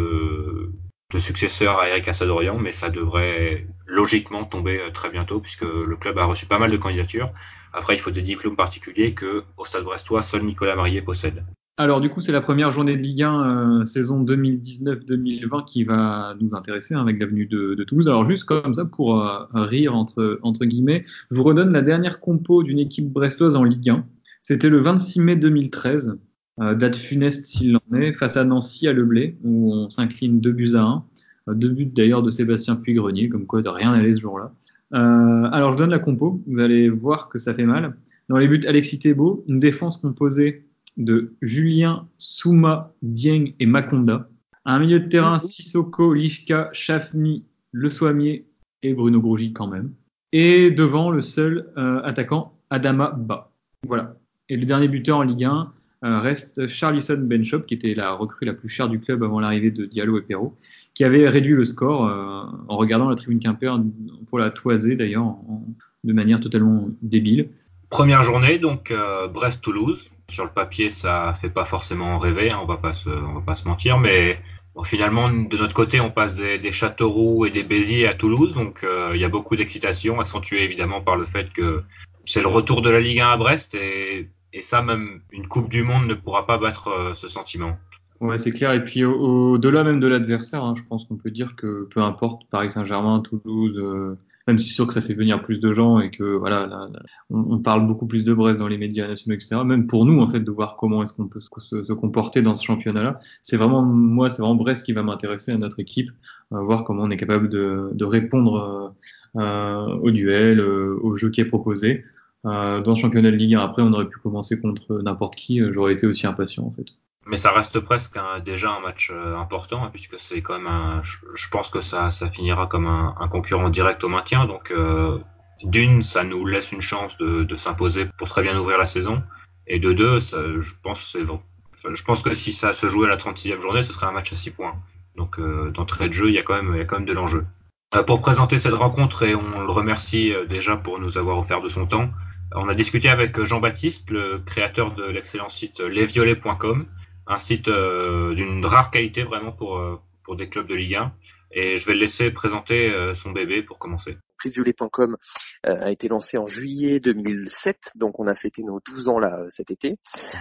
de, de successeur à Eric Assadorian, mais ça devrait logiquement tomber très bientôt puisque le club a reçu pas mal de candidatures. Après, il faut des diplômes particuliers que au Stade brestois, seul Nicolas Marillet possède. Alors du coup, c'est la première journée de Ligue un euh, saison deux mille dix-neuf deux mille vingt qui va nous intéresser hein, avec l'avenue de, de Toulouse. Alors juste comme ça pour euh, rire entre, entre guillemets, je vous redonne la dernière compo d'une équipe brestoise en Ligue un. C'était le vingt-six mai deux mille treize, euh, date funeste s'il en est, face à Nancy à Leblé, où on s'incline deux buts à un. Euh, deux buts d'ailleurs de Sébastien Puy-Grenier, comme quoi de rien n'allait ce jour-là. Euh, alors je donne la compo, vous allez voir que ça fait mal. Dans les buts, Alexis Thébault, une défense composée de Julien, Souma, Dieng et Makonda. À un milieu de terrain, Sissoko, Lishka, Chafni, Le Soimier et Bruno Grougy quand même. Et devant, le seul euh, attaquant, Adama Ba. Voilà. Et le dernier buteur en Ligue un euh, reste Charlison Benchop, qui était la recrue la plus chère du club avant l'arrivée de Diallo et Perrault, qui avait réduit le score euh, en regardant la tribune Quimper pour la toiser d'ailleurs en, de manière totalement débile. Première journée, donc euh, Brest-Toulouse. Sur le papier, ça fait pas forcément rêver, hein, on va pas se, on va pas se mentir, mais bon, finalement, de notre côté, on passe des, des Châteauroux et des Béziers à Toulouse, donc euh, il y a beaucoup d'excitation, accentuée évidemment par le fait que c'est le retour de la Ligue un à Brest, et, et ça, même une Coupe du Monde ne pourra pas battre euh, ce sentiment. Ouais, c'est clair. Et puis au- au-delà même de l'adversaire, hein, je pense qu'on peut dire que peu importe Paris Saint-Germain, Toulouse, euh, même si c'est sûr que ça fait venir plus de gens et que voilà, là, là, on, on parle beaucoup plus de Brest dans les médias nationaux, et cetera. Même pour nous, en fait, de voir comment est-ce qu'on peut se, se- se comporter dans ce championnat-là, c'est vraiment moi, c'est vraiment Brest qui va m'intéresser à notre équipe, euh, voir comment on est capable de, de répondre euh, euh, au duel, euh, au jeu qui est proposé. Euh, dans ce championnat de Ligue un, après, on aurait pu commencer contre n'importe qui. euh, J'aurais été aussi impatient, en fait. Mais ça reste presque un, déjà un match euh, important, hein, puisque c'est quand même un, je, je pense que ça, ça finira comme un, un concurrent direct au maintien. Donc, euh, d'une, ça nous laisse une chance de, de s'imposer pour très bien ouvrir la saison. Et de deux, ça, je pense c'est bon. Enfin, je pense que si ça se jouait à la trente-sixième journée, ce serait un match à six points. Donc, euh, d'entrée de jeu, il y a quand même, il y a quand même de l'enjeu. Euh, pour présenter cette rencontre, et on le remercie euh, déjà pour nous avoir offert de son temps, on a discuté avec Jean-Baptiste, le créateur de l'excellent site lesviolets point com, un site euh, d'une rare qualité vraiment pour, euh, pour des clubs de Ligue un. Et je vais le laisser présenter euh, son bébé pour commencer. lesviolets point com euh, a été lancé en juillet deux mille sept, donc on a fêté nos douze ans là cet été.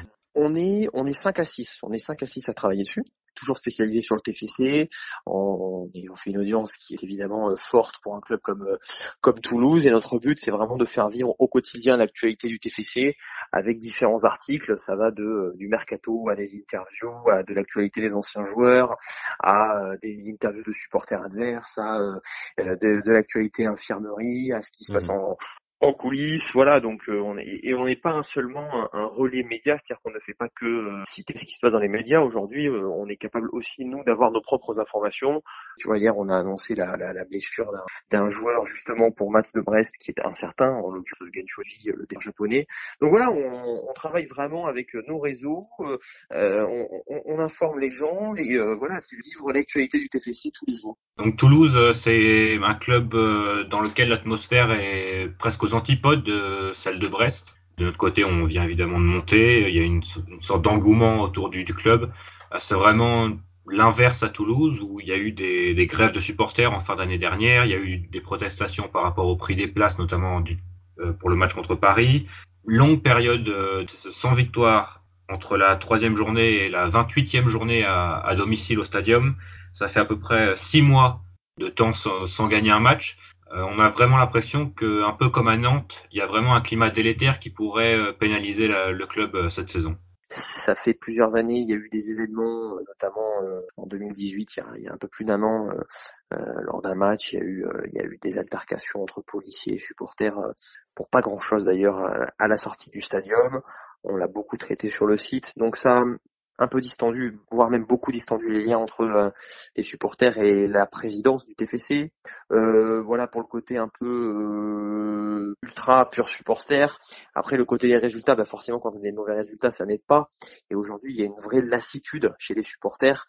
On est on est cinq à six, on est cinq à six à travailler dessus, toujours spécialisé sur le T F C. On, on fait une audience qui est évidemment forte pour un club comme comme Toulouse, et notre but c'est vraiment de faire vivre au quotidien l'actualité du T F C avec différents articles. Ça va de du mercato à des interviews, à de l'actualité des anciens joueurs, à des interviews de supporters adverses, à de, de l'actualité infirmerie, à ce qui se passe en en coulisses, voilà, donc euh, on est et on n'est pas seulement un, un relais média, c'est-à-dire qu'on ne fait pas que euh, citer ce qui se passe dans les médias. Aujourd'hui, euh, on est capable aussi nous d'avoir nos propres informations. Tu vois, hier on a annoncé la, la, la blessure d'un, d'un joueur justement pour Mats de Brest qui est incertain, en l'occurrence Genshoji, le défenseur japonais. Donc voilà, on, on travaille vraiment avec nos réseaux, euh, on, on, on informe les gens et euh, voilà, c'est vivre l'actualité du T F C tous les jours. Donc Toulouse, euh, c'est un club euh, dans lequel l'atmosphère est presque aux antipodes de celle de Brest. De notre côté, on vient évidemment de monter. Il y a une, une sorte d'engouement autour du, du club. Euh, C'est vraiment l'inverse à Toulouse, où il y a eu des, des grèves de supporters en fin d'année dernière. Il y a eu des protestations par rapport au prix des places, notamment du, euh, pour le match contre Paris. Longue période euh, sans victoire entre la troisième journée et la vingt-huitième journée à, à domicile au Stadium. Ça fait à peu près six mois de temps sans, sans gagner un match. Euh, on a vraiment l'impression que, un peu comme à Nantes, il y a vraiment un climat délétère qui pourrait euh, pénaliser la, le club euh, cette saison. Ça fait plusieurs années, il y a eu des événements, notamment euh, en deux mille dix-huit, il y, a, il y a un peu plus d'un an, euh, euh, lors d'un match, il y a eu, euh, il y a eu des altercations entre policiers et supporters, euh, pour pas grand-chose d'ailleurs, à, à la sortie du stadium. On l'a beaucoup traité sur le site, donc ça a un peu distendu, voire même beaucoup distendu les liens entre euh, les supporters et la présidence du T F C. Euh, voilà pour le côté un peu euh, ultra pur supporter. Après, le côté des résultats, bah forcément, quand on a des mauvais résultats, ça n'aide pas. Et aujourd'hui, il y a une vraie lassitude chez les supporters,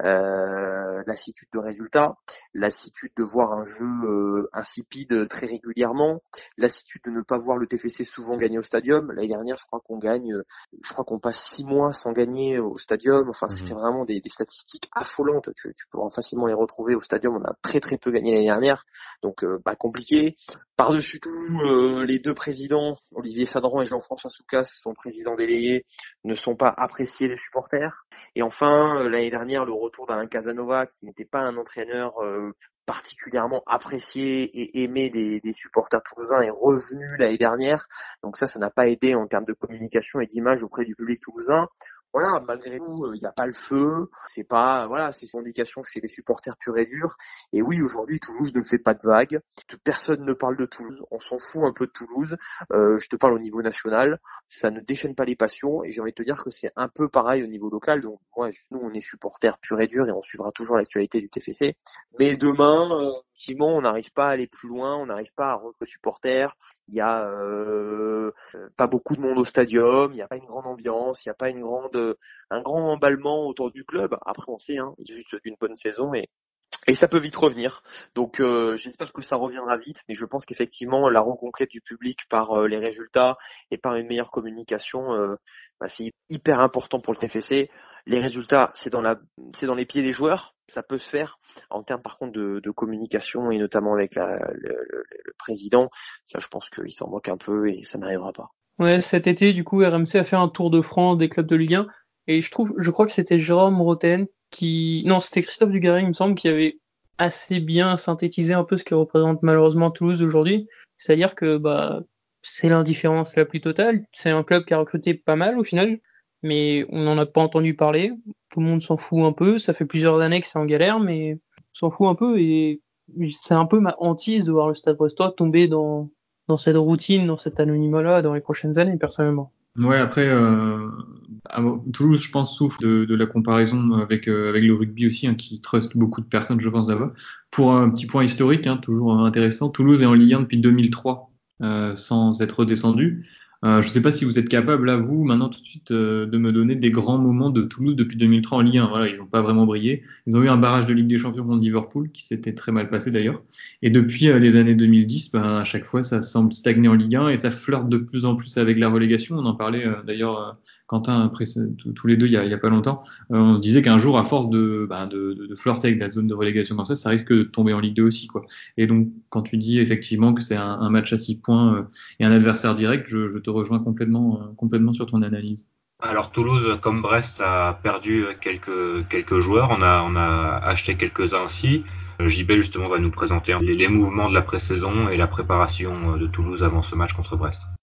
euh, lassitude de résultats, lassitude de voir un jeu euh, insipide très régulièrement, lassitude de ne pas voir le T F C souvent gagner au stadium. L'année dernière, je crois qu'on gagne, je crois qu'on passe six mois sans gagner au stadium. Enfin, mmh. C'était vraiment des, des statistiques affolantes. Tu, tu pourras facilement les retrouver au stadium. On a très très peu gagné l'année dernière, donc euh, bah compliqué. Par-dessus tout, euh, les deux présidents, Olivier Sadran et Jean-François Soucas, son président délégué, ne sont pas appréciés des supporters. Et enfin, euh, l'année dernière, le retour d'Alain Casanova, qui n'était pas un entraîneur euh, particulièrement apprécié et aimé des, des supporters toulousains, est revenu l'année dernière. Donc ça, ça n'a pas aidé en termes de communication et d'image auprès du public toulousain. Voilà, malgré tout, il n'y a pas le feu. C'est pas, voilà, c'est une indication chez les supporters purs et durs. Et oui, aujourd'hui, Toulouse ne fait pas de vagues. Personne ne parle de Toulouse. On s'en fout un peu de Toulouse. Euh, je te parle au niveau national. Ça ne déchaîne pas les passions. Et j'ai envie de te dire que c'est un peu pareil au niveau local. Donc, moi, nous, on est supporters purs et durs et on suivra toujours l'actualité du T F C. Mais demain, euh, effectivement, on n'arrive pas à aller plus loin. On n'arrive pas à recruter supporters. Il y a euh, pas beaucoup de monde au stadium. Il n'y a pas une grande ambiance. Il n'y a pas une grande un grand emballement autour du club. Après, on sait, hein, il y a juste une bonne saison et, et ça peut vite revenir. Donc, euh, j'espère que ça reviendra vite. Mais je pense qu'effectivement, la reconquête du public par euh, les résultats et par une meilleure communication, euh, bah, c'est hyper important pour le T F C. Les résultats, c'est dans la, c'est dans les pieds des joueurs. Ça peut se faire. En termes, par contre, de, de communication et notamment avec la, le, le, le président, ça, je pense qu'il s'en moque un peu et ça n'arrivera pas. Ouais, cet été, du coup, R M C a fait un tour de France des clubs de Ligue un. Et je trouve, je crois que c'était Jérôme Roten qui, non, c'était Christophe Dugarry, il me semble, qui avait assez bien synthétisé un peu ce qui représente malheureusement Toulouse aujourd'hui. C'est-à-dire que, bah, c'est l'indifférence la plus totale. C'est un club qui a recruté pas mal au final, mais on n'en a pas entendu parler. Tout le monde s'en fout un peu. Ça fait plusieurs années que c'est en galère, mais on s'en fout un peu. Et c'est un peu ma hantise de voir le Stade Brestois tomber dans, dans cette routine, dans cet anonymat-là dans les prochaines années, personnellement. Ouais, après, euh, Toulouse, je pense, souffre de, de la comparaison avec, euh, avec le rugby aussi, hein, qui truste beaucoup de personnes, je pense, là-bas. Pour un petit point historique, hein, toujours intéressant, Toulouse est en Ligue un depuis deux mille trois, euh, sans être redescendu. Euh, je ne sais pas si vous êtes capable, là, vous, maintenant, tout de suite, euh, de me donner des grands moments de Toulouse depuis deux mille trois en Ligue un. Voilà, ils n'ont pas vraiment brillé. Ils ont eu un barrage de Ligue des Champions contre Liverpool, qui s'était très mal passé d'ailleurs. Et depuis euh, les années deux mille dix, ben, à chaque fois, ça semble stagner en Ligue un et ça flirte de plus en plus avec la relégation. On en parlait euh, d'ailleurs, euh, Quentin, après, tous les deux, il y a, il y a pas longtemps. Euh, on disait qu'un jour, à force de, ben, de, de, de flirter avec la zone de relégation comme ça, ça risque de tomber en Ligue deux aussi, quoi. Et donc, quand tu dis effectivement que c'est un, un match à six points euh, et un adversaire direct, je, je te rejoins complètement, euh, complètement sur ton analyse. Alors Toulouse, comme Brest, a perdu quelques quelques joueurs. On a on a acheté quelques-uns aussi. J B justement va nous présenter les, les mouvements de la pré-saison et la préparation de Toulouse avant ce match contre Brest.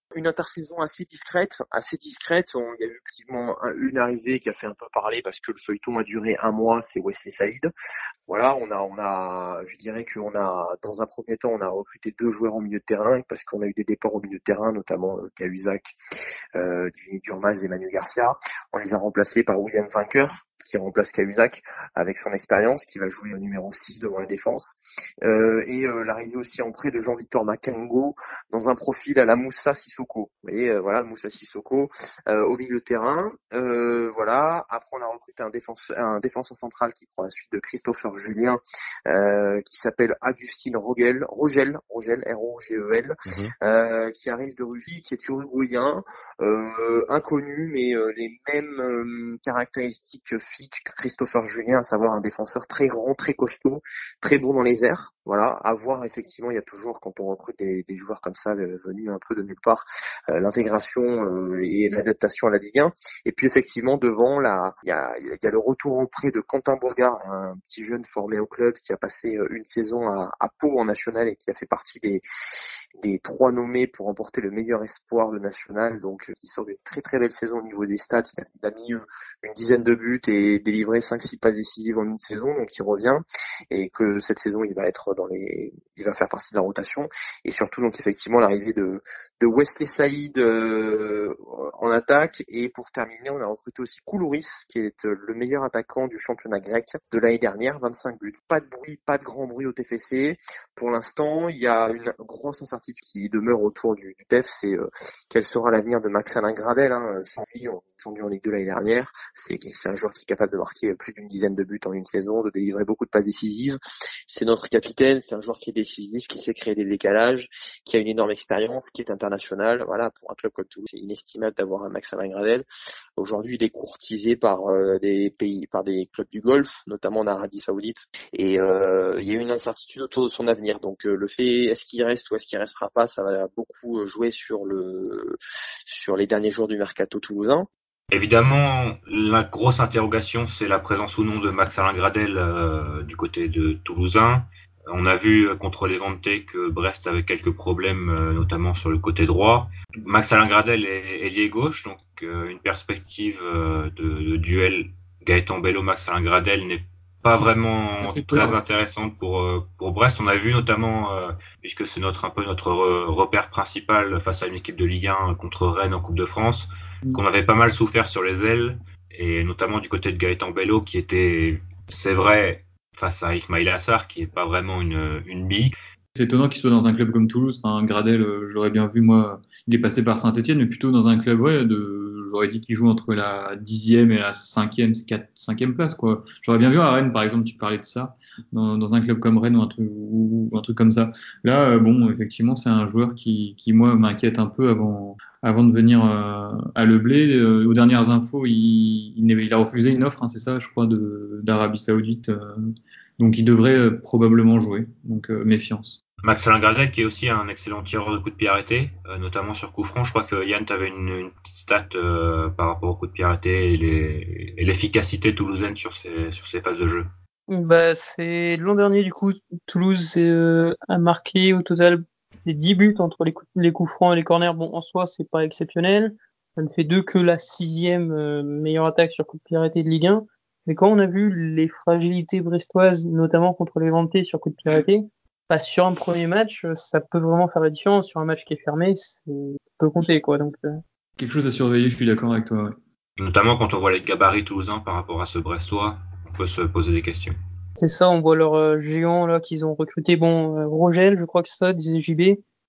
Une intersaison assez discrète, assez discrète. On, il y a eu effectivement une arrivée qui a fait un peu parler parce que le feuilleton a duré un mois, c'est Wesley Saïd. Voilà, on a, on a, je dirais qu'on a, dans un premier temps, on a recruté deux joueurs en milieu de terrain parce qu'on a eu des départs au milieu de terrain, notamment euh, Cahuzac, euh, Jimmy Durmaz et Manu Garcia. On les a remplacés par William Vainqueur, qui remplace Cahuzac avec son expérience, qui va jouer au numéro six devant la défense. Euh, et euh, l'arrivée aussi en prêt de Jean-Victor Makango dans un profil à la Moussa Sissoko. Vous voyez, euh, voilà, Moussa Sissoko euh, au milieu de terrain. Euh, voilà. Après, on a recruté un défenseur, un défenseur central qui prend la suite de Christopher Julien, euh, qui s'appelle Agustin Rogel, Rogel, Rogel, R O G E L, mm-hmm. euh, qui arrive de Russie, qui est uruguayen, euh, inconnu, mais euh, les mêmes euh, caractéristiques physiques que Christopher Julien, à savoir un défenseur très grand, très costaud, très bon dans les airs. Voilà, à voir effectivement, il y a toujours, quand on recrute des, des joueurs comme ça, venus un peu de nulle part, euh, l'intégration euh, et l'adaptation à la Ligue un. Et puis effectivement, devant, là, il y a, il y a le retour en prêt de Quentin Bourgard, un petit jeune formé au club qui a passé une saison à, à Pau en national et qui a fait partie des des trois nommés pour remporter le meilleur espoir de national, donc qui sort d'une très très belle saison au niveau des stats. Il a, il a mis une dizaine de buts et délivré cinq six passes décisives en une saison, donc il revient, et que cette saison il va être dans les, il va faire partie de la rotation. Et surtout donc effectivement l'arrivée de de Wesley Saïd euh, en attaque. Et pour terminer, on a recruté aussi Koulouris, qui est le meilleur attaquant du championnat grec de l'année dernière, vingt-cinq buts. Pas de bruit, pas de grand bruit au T F C. Pour l'instant, il y a une grosse incertitude qui demeure autour du, du T E F, c'est euh, quel sera l'avenir de Max-Alain Gradel, hein, sans lui, on descendu en Ligue deux l'année dernière. C'est, c'est un joueur qui est capable de marquer plus d'une dizaine de buts en une saison, de délivrer beaucoup de passes décisives. C'est notre capitaine, c'est un joueur qui est décisif, qui sait créer des décalages, qui a une énorme expérience, qui est international. Voilà, pour un club comme Toulouse, c'est inestimable d'avoir un Max-Alain Gradel. Aujourd'hui, il est courtisé par euh, des pays, par des clubs du Golfe, notamment en Arabie Saoudite. Et euh, il y a une incertitude autour de son avenir. Donc euh, le fait, est-ce qu'il reste ou est-ce qu'il restera pas, ça va beaucoup jouer sur le sur les derniers jours du mercato toulousain. Évidemment, la grosse interrogation, c'est la présence ou non de Max-Alain Gradel euh, du côté de Toulousain. On a vu euh, contre Levante que Brest avait quelques problèmes, euh, notamment sur le côté droit. Max-Alain Gradel est ailier gauche, donc euh, une perspective euh, de, de duel Gaëtan Bello-Max-Alain Gradel n'est pas vraiment très intéressante pour euh, pour Brest. On a vu notamment, euh, puisque c'est notre un peu notre repère principal face à une équipe de Ligue un contre Rennes en Coupe de France, qu'on avait pas mal souffert sur les ailes, et notamment du côté de Gaëtan Bello, qui était, c'est vrai, face à Ismaïl Assar, qui est pas vraiment une une bille. C'est étonnant qu'il soit dans un club comme Toulouse. Enfin, Gradel, euh, j'aurais bien vu, moi, il est passé par Saint-Etienne, mais plutôt dans un club, ouais, de, j'aurais dit qu'il joue entre la dixième et la cinquième, quatre, cinquième place, quoi. J'aurais bien vu à Rennes, par exemple, tu parlais de ça, dans, dans un club comme Rennes ou un truc, ou, ou un truc comme ça. Là, euh, bon, effectivement, c'est un joueur qui, qui, moi, m'inquiète un peu avant, avant de venir euh, à Le Blé. Euh, aux dernières infos, il, il, il a refusé une offre, hein, c'est ça, je crois, de, d'Arabie Saoudite. Euh, donc, il devrait euh, probablement jouer. Donc, euh, méfiance. Max-Alain Gradel, qui est aussi un excellent tireur de coups de pied arrêtés, euh, notamment sur coup franc. Je crois que Yann, tu avais une, une petite stat euh, par rapport au coup de pied arrêté et, les, et l'efficacité toulousaine sur ces, sur ces phases de jeu. Bah, c'est l'an dernier, du coup, Toulouse euh, a marqué au total dix buts entre les coups, les coups francs et les corners. Bon, en soi, c'est pas exceptionnel. Ça ne fait deux que la sixième euh, meilleure attaque sur coup de pied arrêté de Ligue un. Mais quand on a vu les fragilités brestoises, notamment contre les Levante sur coup de pied arrêté, bah, sur un premier match, ça peut vraiment faire la différence. Sur un match qui est fermé, c'est peut compter, quoi. Donc, euh... quelque chose à surveiller, je suis d'accord avec toi. Ouais. Notamment quand on voit les gabarits toulousains par rapport à ce brestois, on peut se poser des questions. C'est ça, on voit leur euh, géant là qu'ils ont recruté. Bon, euh, Rogel, je crois que c'est ça, disait J B,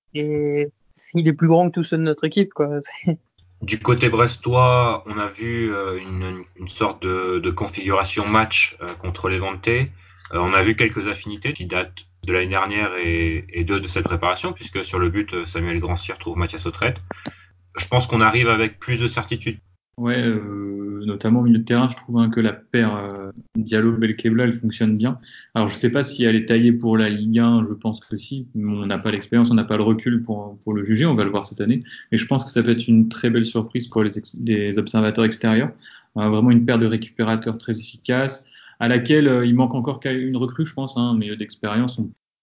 et il est plus grand que tout ceux de notre équipe, quoi. Du côté brestois, on a vu euh, une, une sorte de, de configuration match euh, contre Levante. Euh, on a vu quelques affinités qui datent de l'année dernière et, et de, de cette préparation, puisque sur le but, Samuel Grancy retrouve Mathias Autrette. Je pense qu'on arrive avec plus de certitude. Ouais, euh, notamment au milieu de terrain, je trouve hein, que la paire euh, Diallo-Belkebla, elle fonctionne bien. Alors, je sais pas si elle est taillée pour la Ligue un, je pense que si. On n'a pas l'expérience, on n'a pas le recul pour, pour le juger, on va le voir cette année. Mais je pense que ça peut être une très belle surprise pour les, ex- les observateurs extérieurs. Euh, vraiment une paire de récupérateurs très efficace, à laquelle euh, il manque encore une recrue, je pense, hein, mais d'expérience. On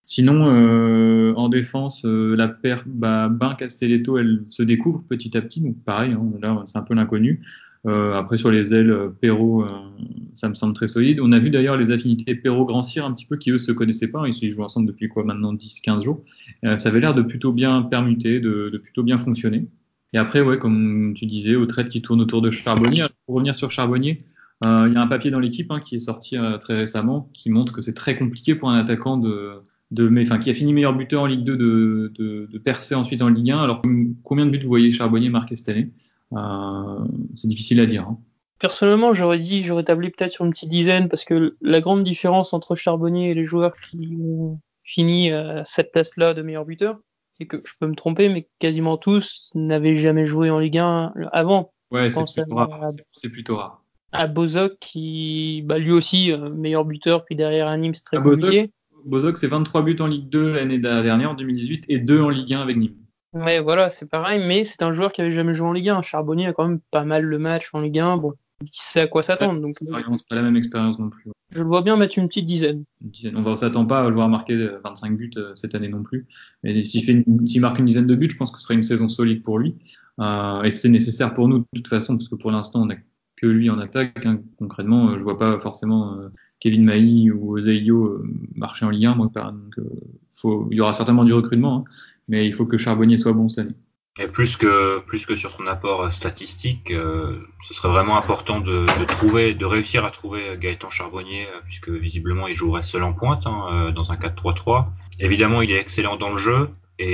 Sinon, euh, en défense, euh, la paire bah, Bain Castelletto, elle se découvre petit à petit. Donc pareil, hein, là c'est un peu l'inconnu. Euh, après sur les ailes, euh, Perrault, euh, ça me semble très solide. On a vu d'ailleurs les affinités Perrault-Grand Cyr un petit peu qui eux se connaissaient pas. Ils se jouent ensemble depuis quoi maintenant dix quinze jours. Euh, ça avait l'air de plutôt bien permuter, de, de plutôt bien fonctionner. Et après, ouais, comme tu disais, au trade qui tourne autour de Charbonnier. Alors, pour revenir sur Charbonnier, euh, il y a un papier dans l'équipe hein, qui est sorti euh, très récemment qui montre que c'est très compliqué pour un attaquant de de, mais, enfin, qui a fini meilleur buteur en Ligue deux de, de, de percer ensuite en Ligue un. Alors, combien de buts vous voyez Charbonnier marquer cette année euh, C'est difficile à dire. Hein. Personnellement, j'aurais dit, j'aurais tablé peut-être sur une petite dizaine parce que la grande différence entre Charbonnier et les joueurs qui ont fini à cette place-là de meilleur buteur, c'est que je peux me tromper, mais quasiment tous n'avaient jamais joué en Ligue un avant. Ouais, Je c'est pense plutôt à, rare. C'est, c'est plutôt rare. à Bozok qui, bah, lui aussi, euh, meilleur buteur, puis derrière un Nîmes, c'est très À Bozok, compliqué. Bozok, c'est vingt-trois buts en Ligue deux l'année dernière, en deux mille dix-huit, et deux en Ligue un avec Nîmes. Ouais, voilà, c'est pareil, mais c'est un joueur qui avait jamais joué en Ligue un. Charbonnier a quand même pas mal le match en Ligue un. Bon, il sait à quoi s'attendre. Donc, C'est pas la même expérience non plus. je le vois bien mettre une petite dizaine. Une dizaine. On ne s'attend pas à le voir marquer vingt-cinq buts cette année non plus. Mais s'il, fait une, s'il marque une dizaine de buts, je pense que ce sera une saison solide pour lui. Euh, et c'est nécessaire pour nous de toute façon, parce que pour l'instant, on n'a que lui en attaque. Hein. Concrètement, je vois pas forcément euh, Kevin Mailly ou Oseio euh, marcher en Ligue un. Donc, euh, faut, il y aura certainement du recrutement, hein, mais il faut que Charbonnier soit bon cette année. Et plus que plus que sur son apport statistique, euh, ce serait vraiment important de, de trouver, de réussir à trouver Gaëtan Charbonnier, euh, puisque visiblement il jouerait seul en pointe hein, euh, dans un quatre trois trois. Évidemment, il est excellent dans le jeu,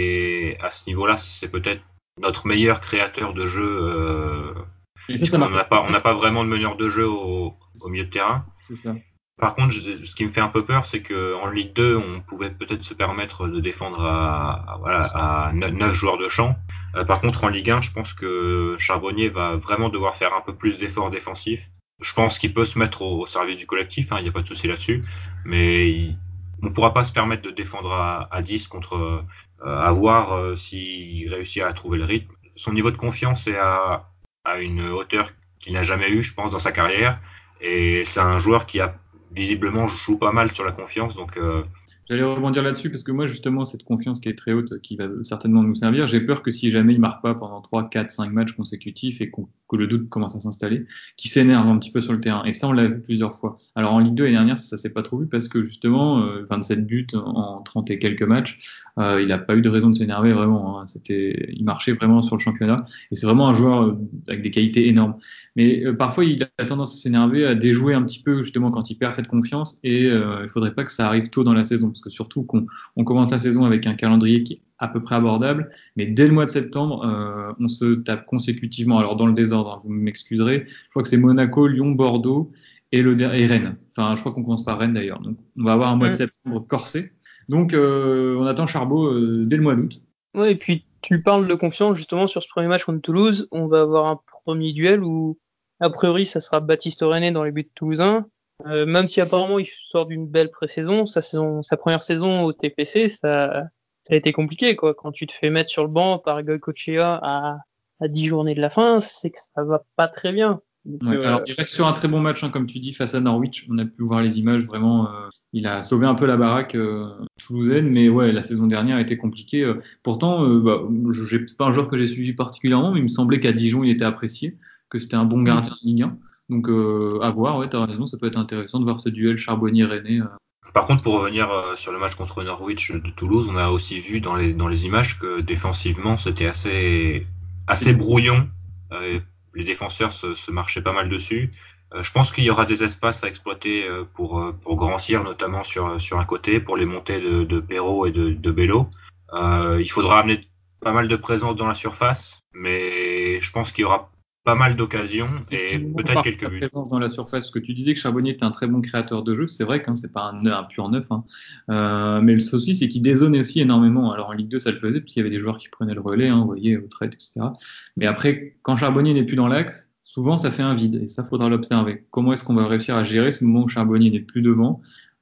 et à ce niveau-là, c'est peut-être notre meilleur créateur de jeu, euh, Et ça, ça puisqu'on marche. n'a pas, on n'a pas vraiment de meneur de jeu au, au milieu de terrain. C'est ça. Par contre, ce qui me fait un peu peur, c'est qu'en Ligue deux, on pouvait peut-être se permettre de défendre à, à, voilà, à neuf joueurs de champ. Euh, par contre, en Ligue un, je pense que Charbonnier va vraiment devoir faire un peu plus d'efforts défensifs. Je pense qu'il peut se mettre au, au service du collectif, il hein, n'y a pas de souci là-dessus, mais il, on ne pourra pas se permettre de défendre à, à dix contre euh, à voir euh, s'il réussit à trouver le rythme. Son niveau de confiance est à, à une hauteur qu'il n'a jamais eu, je pense, dans sa carrière, et c'est un joueur qui a visiblement joue pas mal sur la confiance, donc euh, J'allais rebondir là-dessus parce que moi, justement, cette confiance qui est très haute, qui va certainement nous servir, j'ai peur que si jamais il marque pas pendant trois, quatre, cinq matchs consécutifs et qu'on, que le doute commence à s'installer, qu'il s'énerve un petit peu sur le terrain. Et ça, on l'a vu plusieurs fois. Alors en Ligue deux l'année dernière, ça, ça s'est pas trop vu parce que justement, euh, vingt-sept buts en trente et quelques matchs, euh, il n'a pas eu de raison de s'énerver vraiment. Hein. C'était, il marchait vraiment sur le championnat et c'est vraiment un joueur euh, avec des qualités énormes. Mais euh, parfois, il a tendance à s'énerver, à déjouer un petit peu justement quand il perd cette confiance et euh, il faudrait pas que ça arrive tôt dans la saison parce que surtout qu'on on commence la saison avec un calendrier qui est à peu près abordable, mais dès le mois de septembre, euh, on se tape consécutivement, alors dans le désordre, hein, vous m'excuserez, je crois que c'est Monaco, Lyon, Bordeaux et, le, et Rennes. Enfin, je crois qu'on commence par Rennes d'ailleurs. Donc, on va avoir un mois de septembre corsé. Donc, euh, on attend Charbot euh, dès le mois d'août. Ouais, et puis tu parles de confiance justement sur ce premier match contre Toulouse. On va avoir un premier duel où, a priori, ça sera Baptiste René dans les buts toulousains. Euh, même si apparemment il sort d'une belle pré-saison, sa saison, sa première saison au T P C, ça, ça a été compliqué quoi. Quand tu te fais mettre sur le banc par Goycochea à à dix journées de la fin, c'est que ça va pas très bien. Donc, Ouais, euh, alors il reste sur un très bon match, hein, comme tu dis, face à Norwich. On a pu voir les images, vraiment, euh, il a sauvé un peu la baraque euh, toulousaine, mais ouais, la saison dernière a été compliquée. Euh, pourtant, euh, bah, je, j'ai- c'est pas un joueur que j'ai suivi particulièrement, mais il me semblait qu'à Dijon, il était apprécié, que c'était un bon gardien de Ligue un. Donc euh, à voir, ouais, t'as raison, ça peut être intéressant de voir ce duel Charbonnier-René. Euh. par contre, pour revenir euh, sur le match contre Norwich de Toulouse, on a aussi vu dans les, dans les images que défensivement, c'était assez, assez brouillon. Euh, les défenseurs se, se marchaient pas mal dessus. Euh, je pense qu'il y aura des espaces à exploiter euh, pour, euh, pour Grand Cyr, notamment sur, sur un côté, pour les montées de, de Perrault et de, de Bello. Euh, il faudra amener pas mal de présence dans la surface, mais je pense qu'il y aura pas mal d'occasions C'est ce et qui nous manque peut-être par quelques la buts. présence dans la surface. Ce que tu disais que Charbonnier était un très bon créateur de jeu, c'est vrai que hein, c'est pas un, un pur neuf. Hein. Euh, mais le souci, c'est qu'il dézone aussi énormément. Alors en Ligue deux, ça le faisait, puisqu'il y avait des joueurs qui prenaient le relais, hein, vous voyez, au trade, et cetera. Mais après, quand Charbonnier n'est plus dans l'axe, souvent ça fait un vide, et ça, faudra l'observer. Comment est-ce qu'on va réussir à gérer ce moment où Charbonnier n'est plus devant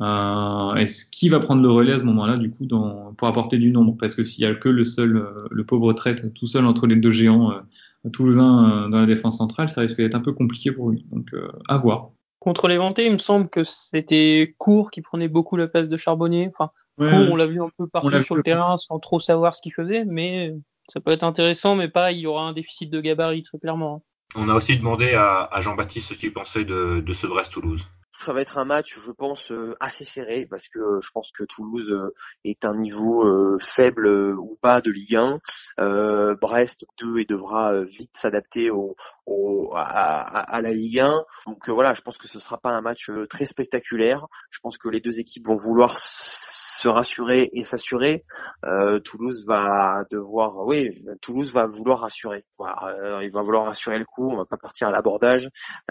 euh, Est-ce qui va prendre le relais à ce moment-là, du coup, dans, pour apporter du nombre? Parce que s'il y a que le seul, euh, le pauvre traite tout seul entre les deux géants, euh, Toulousain euh, dans la défense centrale, ça risque d'être un peu compliqué pour lui. Donc, euh, à voir. contre l'Éventé, il me semble que c'était Court qui prenait beaucoup la place de Charbonnier. Enfin, Du Ouais, coup, ouais. on l'a vu un peu On partout l'a sur vu. le terrain sans trop savoir ce qu'il faisait, mais ça peut être intéressant, mais pareil, il y aura un déficit de gabarit très clairement. On a aussi demandé à, à Jean-Baptiste ce qu'il pensait de, de ce Brest-Toulouse. Ça va être un match, je pense, euh, assez serré parce que euh, je pense que Toulouse euh, est un niveau euh, faible euh, ou pas de Ligue un. Euh, Brest deux et devra euh, vite s'adapter au, au à, à, à la Ligue un. Donc euh, voilà, je pense que ce sera pas un match euh, très spectaculaire. Je pense que les deux équipes vont vouloir se rassurer et s'assurer. Euh, Toulouse va devoir, oui, Toulouse va vouloir assurer. Voilà, euh, il va vouloir assurer le coup. On va pas partir à l'abordage.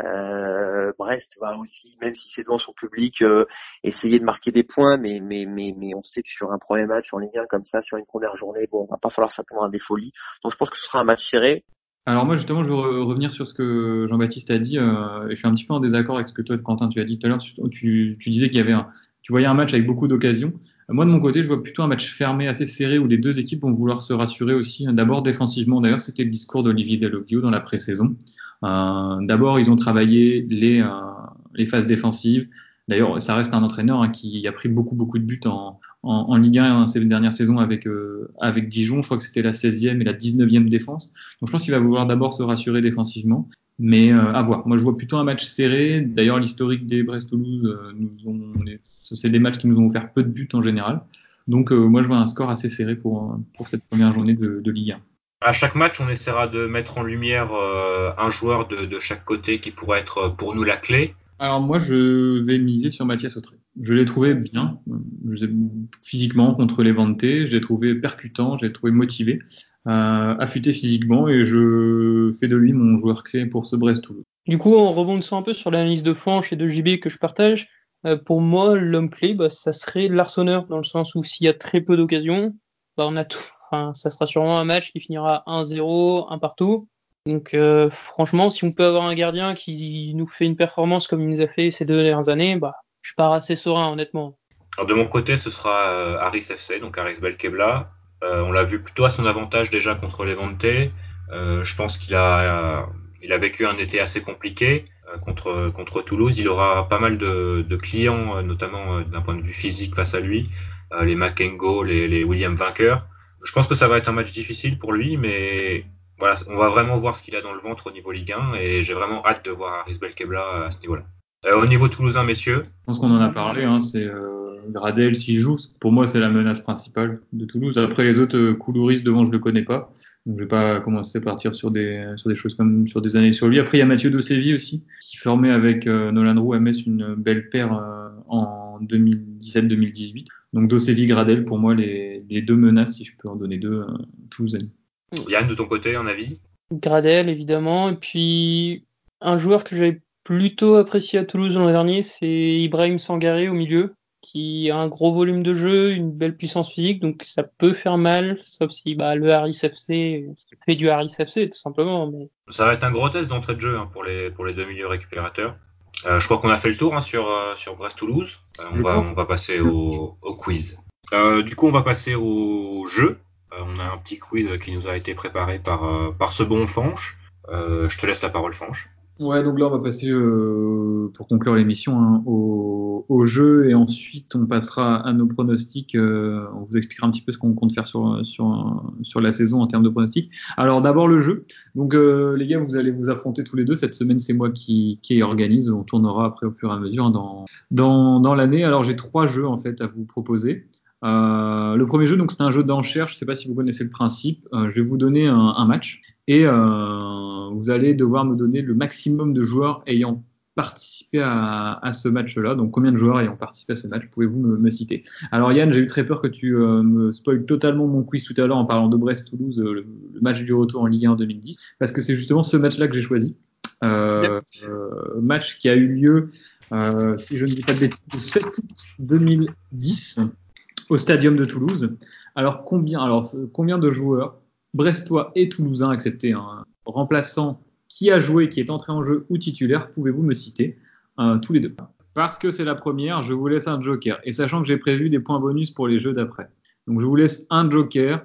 Euh, Brest va aussi, même si c'est devant son public, euh, essayer de marquer des points, mais, mais, mais, mais on sait que sur un premier match en Ligue un comme ça, sur une première journée, bon, on va pas falloir s'attendre à des folies. Donc je pense que ce sera un match serré. Alors moi justement, je veux re- revenir sur ce que Jean-Baptiste a dit. Euh, et je suis un petit peu en désaccord avec ce que toi, Quentin, tu as dit tout à l'heure. Tu, tu, tu disais qu'il y avait un, tu voyais un match avec beaucoup d'occasions. Euh, Moi de mon côté, je vois plutôt un match fermé, assez serré, où les deux équipes vont vouloir se rassurer aussi. D'abord défensivement. D'ailleurs, c'était le discours d'Olivier Deloglio dans la pré-saison. Euh, d'abord, ils ont travaillé les, euh, les phases défensives. D'ailleurs, ça reste un entraîneur hein, qui a pris beaucoup beaucoup de buts en, en, en Ligue un hein, ces dernières saisons avec euh, avec Dijon. Je crois que c'était la seizième et la dix-neuvième défense. Donc je pense qu'il va vouloir d'abord se rassurer défensivement, mais euh, à voir. Moi je vois plutôt un match serré. D'ailleurs l'historique des Brest-Toulouse, euh, nous ont, c'est des matchs qui nous ont offert peu de buts en général. Donc euh, moi je vois un score assez serré pour pour cette première journée de, de Ligue un. À chaque match, on essaiera de mettre en lumière euh, un joueur de, de chaque côté qui pourrait être pour nous la clé. Alors moi je vais miser sur Mathias Autré. Je l'ai trouvé bien, je l'ai- physiquement contre les Levante, je l'ai trouvé percutant, je l'ai trouvé motivé, euh, affûté physiquement et je fais de lui mon joueur clé pour ce Brest-Toulouse. Du coup, en rebondissant un peu sur l'analyse de Fanch et de J B que je partage, euh, pour moi, l'homme clé, bah, ça serait l'Arseneur, dans le sens où s'il y a très peu d'occasions, bah, on a tout. Enfin, ça sera sûrement un match qui finira un zéro, un partout. Donc, euh, franchement, si on peut avoir un gardien qui nous fait une performance comme il nous a fait ces deux dernières années, bah, je pars assez serein, honnêtement. Alors de mon côté, ce sera euh, Aris F C, donc Aris Belkebla. Euh, on l'a vu plutôt à son avantage déjà contre les Levante. Euh, je pense qu'il a, euh, il a vécu un été assez compliqué euh, contre, contre Toulouse. Il aura pas mal de, de clients, euh, notamment euh, d'un point de vue physique face à lui, euh, les Makengo, les, les William Vainqueur. Je pense que ça va être un match difficile pour lui, mais voilà, on va vraiment voir ce qu'il a dans le ventre au niveau Ligue un et j'ai vraiment hâte de voir Aris Belkebla à ce niveau-là. Euh, au niveau toulousain, messieurs, Je pense qu'on en a parlé, hein, c'est euh, Gradel s'il joue. Pour moi, c'est la menace principale de Toulouse. Après, les autres, euh, Koulouris devant, je le connais pas. Donc, je vais pas commencer à partir sur des sur des choses comme sur des années sur lui. Après, il y a Mathieu Dosévi aussi, qui formait avec euh, Nolan Roux à Metz une belle paire euh, en deux mille dix-sept deux mille dix-huit. Donc, Dosévi, Gradel, pour moi, les, les deux menaces, si je peux en donner deux, euh, toulousaines. Yann, de ton côté, un avis? Gradel, évidemment. Et puis, un joueur que j'avais plutôt apprécié à Toulouse l'an dernier, c'est Ibrahim Sangaré au milieu, qui a un gros volume de jeu, une belle puissance physique, donc ça peut faire mal, sauf si bah, le Harris F C fait du Harris F C, tout simplement. Mais... Ça va être un gros test d'entrée de jeu hein, pour, les, pour les deux milieux récupérateurs. Euh, je crois qu'on a fait le tour hein, sur, euh, sur Brest-Toulouse. Euh, on, Je va, pense. on va passer au, au quiz. Euh, du coup, on va passer au jeu. Euh, on a un petit quiz qui nous a été préparé par, euh, par ce bon Fanch. Euh, je te laisse la parole, Fanch. Ouais, donc là, on va passer, euh, pour conclure l'émission, hein, au, au jeu et ensuite on passera à nos pronostics. Euh, on vous expliquera un petit peu ce qu'on compte faire sur, sur, sur la saison en termes de pronostics. Alors d'abord le jeu. Donc euh, les gars, vous allez vous affronter tous les deux. Cette semaine, c'est moi qui, qui organise. On tournera après au fur et à mesure hein, dans, dans, dans l'année. Alors j'ai trois jeux en fait à vous proposer. Euh, le premier jeu, donc c'est un jeu d'enchères. Je ne sais pas si vous connaissez le principe. Euh, je vais vous donner un, un match. Et euh, vous allez devoir me donner le maximum de joueurs ayant participé à, à ce match-là. Donc, combien de joueurs ayant participé à ce match pouvez-vous me, me citer? Alors, Yann, j'ai eu très peur que tu euh, me spoiles totalement mon quiz tout à l'heure en parlant de Brest-Toulouse, euh, le, le match du retour en Ligue un en deux mille dix, parce que c'est justement ce match-là que j'ai choisi. Euh, euh, match qui a eu lieu, euh, si je ne dis pas de bêtises, le sept août deux mille dix au Stadium de Toulouse. Alors, combien, alors, combien de joueurs brestois et toulousains, excepté un remplaçant qui a joué, qui est entré en jeu ou titulaire, pouvez-vous me citer euh, tous les deux? Parce que c'est la première, je vous laisse un joker. Et sachant que j'ai prévu des points bonus pour les jeux d'après. Donc je vous laisse un joker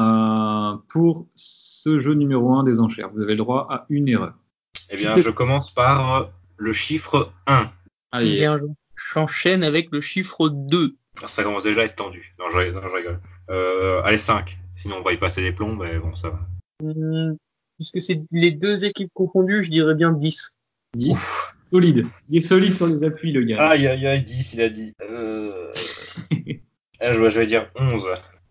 euh, pour ce jeu numéro un des enchères. Vous avez le droit à une erreur. Eh bien, je commence par le chiffre un. Allez, Bien joué. J'enchaîne avec le chiffre deux. Ça commence déjà à être tendu. Non, je, non, je rigole. Euh, allez, cinq. Sinon, on va y passer des plombs, mais bon, ça va. Hum, puisque c'est les deux équipes confondues, je dirais bien dix. dix. Ouf. Solide. Il est solide sur les appuis, le gars. Aïe, aïe, aïe, dix, il a dit. Euh... ah, je, je vais dire onze.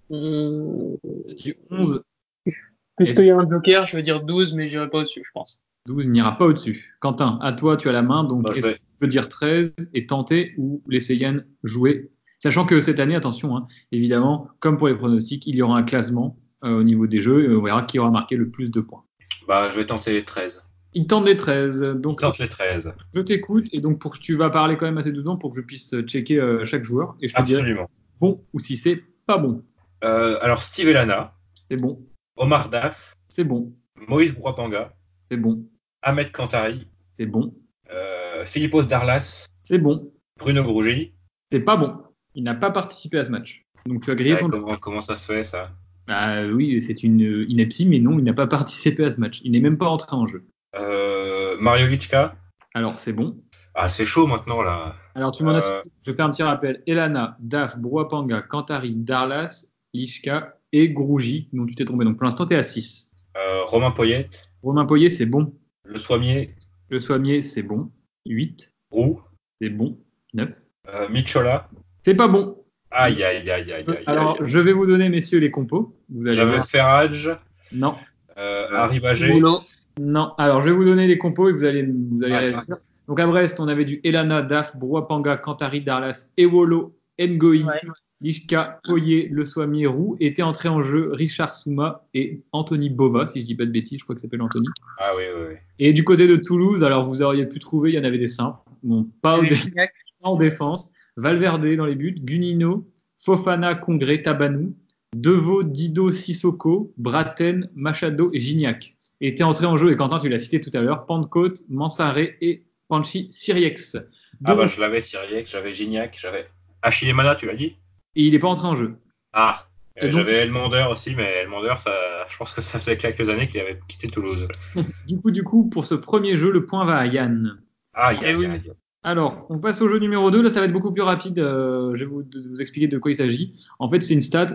Hum, Du onze. puisqu'il y a un joker, je vais dire douze, mais j'irai pas au-dessus, je pense. douze n'ira pas au-dessus. Quentin, à toi, tu as la main, donc Bah, je est-ce vais- que tu peux dire treize et tenter ou laisser Yann jouer? Sachant que cette année, attention, hein, évidemment, comme pour les pronostics, il y aura un classement euh, au niveau des jeux et on verra qui aura marqué le plus de points. Bah, je vais tenter les treize. Il tente les treize, Il donc tente les treize. je t'écoute et donc pour tu vas parler quand même assez doucement pour que je puisse checker euh, chaque joueur et je te dirai Absolument. bon ou si c'est pas bon. Euh, alors, Steve Elana, C'est bon, Omar Daf, c'est bon, Moïse Brouapanga, c'est bon, Ahmed Kantari, c'est bon, euh, Philippos Darlas, c'est bon, Bruno Grougy. c'est pas bon. Il n'a pas participé à ce match. Donc tu as grillé Ouais, ton. comment, comment ça se fait, ça? Ah oui, c'est une ineptie, mais non, il n'a pas participé à ce match. Il n'est même pas entré en jeu. euh, Mario Lichka. Alors c'est bon. Ah, c'est chaud maintenant, là. Alors tu m'en as Euh, cité. Je fais un petit rappel. Elana, Daf, Brouapanga, Kantari, Darlas, Lishka et Grougy, dont tu t'es trompé. Donc pour l'instant, tu es à six. euh, Romain Poyet, Romain Poyer, c'est bon. Le Soimier, Le Soimier, c'est bon. huit. Roux, C'est bon. neuf. euh, Michola. C'est pas bon. Aïe, aïe, aïe, aïe, aïe, aïe. Alors, je vais vous donner, messieurs, les compos. Vous allez J'avais voir. Ferrage, Non. euh, Harry Bagé. Molo. Non. Alors, je vais vous donner les compos et vous allez, vous allez Ah, réagir. Donc, à Brest, on avait du Elana, Daf, Brouapanga, Kantari, Darlas, Ewolo, Ngoï, Ouais. Lishka, Poyer, Le Soimier, Roux. Étaient entrés en jeu Richard Souma et Anthony Bova, si je dis pas de bêtises, je crois que ça s'appelle Anthony. ah oui, oui, oui. Et du côté de Toulouse, alors vous auriez pu trouver, il y en avait des simples. Bon, pas au Et dé- Gignac. en défense. Valverde dans les buts, Gunino, Fofana, Congré, Tabanou, Deveau, Dido, Sissoko, Braten, Machado et Gignac. Étaient entrés en jeu, et Quentin, tu l'as cité tout à l'heure, Pentecôte, Mansaré et Panchi Siriex. Ah bah Donc, je l'avais, Cyriac, j'avais Gignac, j'avais Achille Mana, tu l'as dit? et il n'est pas entré en jeu. Ah, Et euh, donc, j'avais Elmander aussi, mais Elmander, ça, je pense que ça fait quelques années qu'il avait quitté Toulouse. du coup, du coup, pour ce premier jeu, le point va à Yann. Aïe, Eh aïe, oui. aïe. Alors, on passe au jeu numéro deux. Là, ça va être beaucoup plus rapide. Euh, je vais vous, de- vous expliquer de quoi il s'agit. En fait, c'est une stat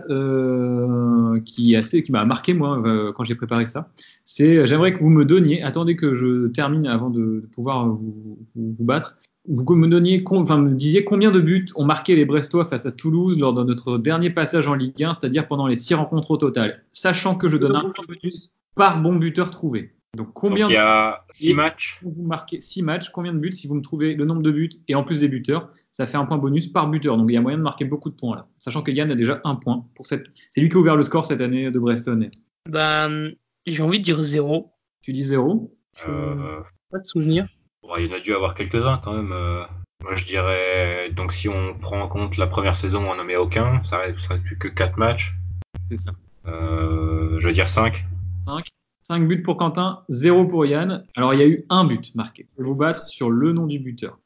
euh, qui, est assez, qui m'a marqué, moi, euh, quand j'ai préparé ça. C'est, j'aimerais que vous me donniez, attendez que je termine avant de, de pouvoir vous, vous, vous battre, vous me donniez, com- enfin, me disiez combien de buts ont marqué les Brestois face à Toulouse lors de notre dernier passage en Ligue un, c'est-à-dire pendant les six rencontres au total, sachant que je donne un point bonus par bon buteur trouvé. Donc, Donc combien il y a six Et- matchs. vous marquez six matchs, combien de buts? Si vous me trouvez le nombre de buts et en plus des buteurs, ça fait un point bonus par buteur. Donc il y a moyen de marquer beaucoup de points là. Sachant que Yann a déjà un point pour cette. C'est lui qui a ouvert le score cette année de Breston. Bah, j'ai envie de dire zéro. Tu dis zéro. Euh, Pas de souvenir. bon, il y en a dû avoir quelques-uns quand même. euh. Moi je dirais, donc si on prend en compte la première saison, on n'en met aucun, ça reste, ça reste plus que quatre matchs. C'est ça. Euh, je vais dire cinq. cinq. cinq buts pour Quentin, zéro pour Yann. Alors il y a eu un but marqué. Je vais vous battre sur le nom du buteur.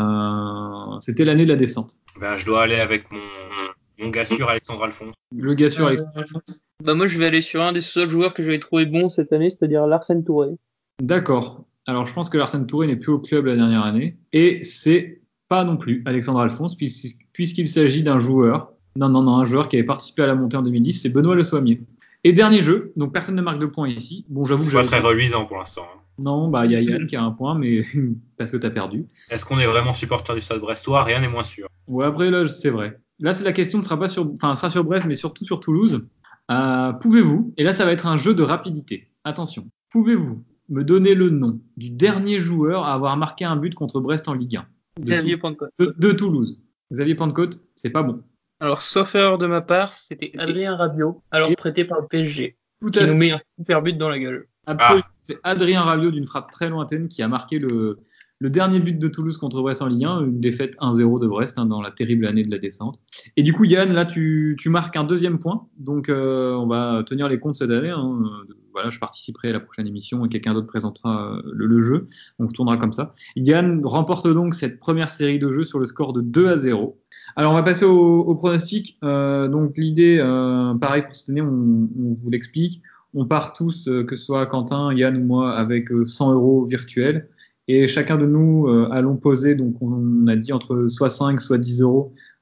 Euh, C'était l'année de la descente. Ben, je dois aller avec mon, mon gars sûr Alexandre Alphonse. Le gars sur Euh, Alexandre Alphonse. Bah, moi, je vais aller sur un des seuls joueurs que j'avais trouvé bon cette année, c'est-à-dire Larsen Touré. D'accord. Alors je pense que Larsen Touré n'est plus au club la dernière année. Et c'est pas non plus Alexandre Alphonse, puisqu'- puisqu'il s'agit d'un joueur. Non, non, non, un joueur qui avait participé à la montée en deux mille dix, c'est Benoît Le Soimier. Et dernier jeu, donc personne ne marque de points ici. Bon, j'avoue que C'est pas j'avais très pas- reluisant pour l'instant. hein. Non, bah il y a Yann qui a un point, mais parce que t'as perdu. Est-ce qu'on est vraiment supporter du Stade Brestois? Rien n'est moins sûr. Ouais, après là, c'est vrai. Là, c'est la question ne sera pas sur, enfin, sera sur Brest, mais surtout sur Toulouse. Euh, pouvez-vous, et là, ça va être un jeu de rapidité. Attention, pouvez-vous me donner le nom du dernier joueur à avoir marqué un but contre Brest en Ligue un de, Xavier Tou- Pentecôte. de, de Toulouse? Xavier Pentecôte, c'est pas bon. Alors, sauf erreur de ma part, c'était Adrien Rabiot, alors Et- prêté par le P S G, Tout qui à nous fait. met un super but dans la gueule. Absolument. Ah. C'est Adrien Rabiot d'une frappe très lointaine qui a marqué le, le dernier but de Toulouse contre Brest en Ligue un, une défaite un zéro de Brest hein, dans la terrible année de la descente. Et du coup, Yann, là, tu, tu marques un deuxième point. Donc, euh, on va tenir les comptes cette année. Hein. Voilà, je participerai à la prochaine émission et quelqu'un d'autre présentera euh, le, le jeu. On tournera comme ça. Yann remporte donc cette première série de jeux sur le score de deux à zéro. Alors, on va passer au, au pronostic. Euh, donc, l'idée, euh, pareil pour cette année, on, on vous l'explique. On part tous, euh, que ce soit Quentin, Yann ou moi, avec euh, cent euros virtuels. Et chacun de nous euh, allons poser, donc on a dit entre soit cinq, soit dix euros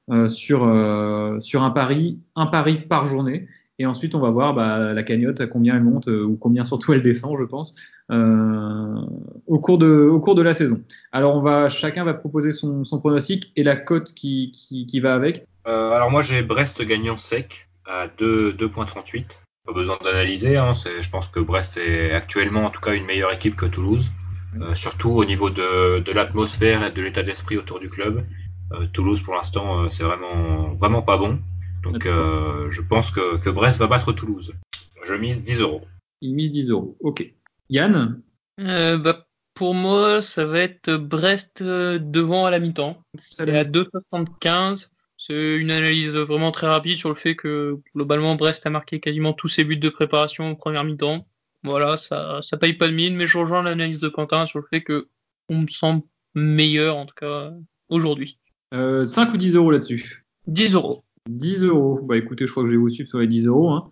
euh, sur euh, sur un pari, un pari par journée. Et ensuite, on va voir bah, la cagnotte, à combien elle monte euh, ou combien surtout elle descend, je pense, euh, au cours de au cours de la saison. Alors, on va chacun va proposer son, son pronostic et la cote qui, qui, qui va avec. Euh, alors moi j'ai Brest gagnant sec à deux virgule trente-huit. Pas besoin d'analyser, hein, c'est, je pense que Brest est actuellement en tout cas une meilleure équipe que Toulouse, euh, surtout au niveau de, de l'atmosphère et de l'état d'esprit autour du club. Euh, Toulouse pour l'instant euh, c'est vraiment vraiment pas bon, donc euh, je pense que, que Brest va battre Toulouse. Je mise dix euros. Il mise dix euros. Ok. Yann? Euh, bah, pour moi, ça va être Brest euh, devant à la mi-temps. C'est à deux virgule soixante-quinze. C'est une analyse vraiment très rapide sur le fait que globalement Brest a marqué quasiment tous ses buts de préparation en première mi-temps. Voilà, ça ça paye pas de mine, mais je rejoins l'analyse de Quentin sur le fait que on me semble meilleur en tout cas aujourd'hui. Euh, cinq ou dix euros là-dessus? dix euros. dix euros. Bah écoutez, je crois que je vais vous suivre sur les dix euros. Hein.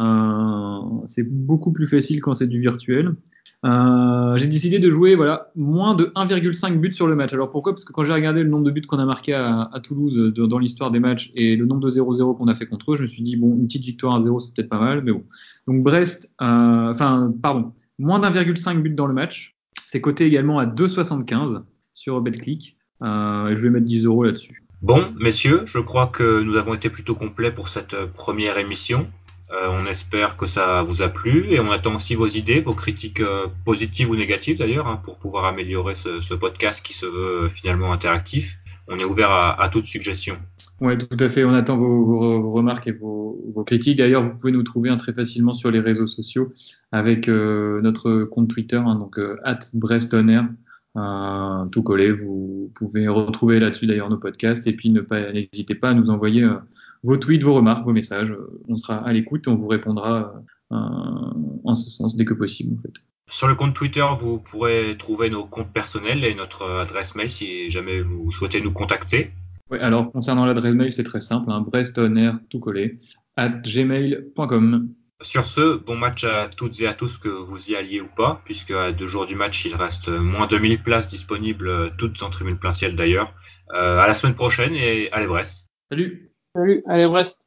Euh, c'est beaucoup plus facile quand c'est du virtuel. Euh, j'ai décidé de jouer voilà moins de un virgule cinq buts sur le match. Alors pourquoi? Parce que quand j'ai regardé le nombre de buts qu'on a marqué à, à Toulouse de, dans l'histoire des matchs et le nombre de zéro zéro qu'on a fait contre eux, je me suis dit bon, une petite victoire à zéro c'est peut-être pas mal, mais bon. Donc Brest, euh, enfin pardon, moins d'un virgule cinq but dans le match. C'est coté également à deux virgule soixante-quinze sur Betclic. Euh, et je vais mettre dix euros là-dessus. Bon, messieurs, je crois que nous avons été plutôt complets pour cette première émission. Euh, on espère que ça vous a plu et on attend aussi vos idées, vos critiques euh, positives ou négatives d'ailleurs, hein, pour pouvoir améliorer ce, ce podcast qui se veut euh, finalement interactif. On est ouvert à, à toute suggestion. Ouais, tout à fait. On attend vos, vos, vos remarques et vos, vos critiques. D'ailleurs, vous pouvez nous trouver hein, très facilement sur les réseaux sociaux avec euh, notre compte Twitter, hein, donc euh, at BrestOnAir, euh, tout collé. Vous pouvez retrouver là-dessus d'ailleurs nos podcasts et puis ne pas, n'hésitez pas à nous envoyer euh, vos tweets, vos remarques, vos messages. On sera à l'écoute et on vous répondra euh, en ce sens dès que possible en fait. Sur le compte Twitter, vous pourrez trouver nos comptes personnels et notre adresse mail si jamais vous souhaitez nous contacter. Ouais, alors concernant l'adresse mail, c'est très simple, hein, brestonair tout collé at gmail point com. Sur ce, bon match à toutes et à tous, que vous y alliez ou pas, puisque à deux jours du match, il reste moins de mille places disponibles, toutes en tribune plein ciel d'ailleurs. Euh, à la semaine prochaine et allez Brest. Salut! Salut, allez Brest.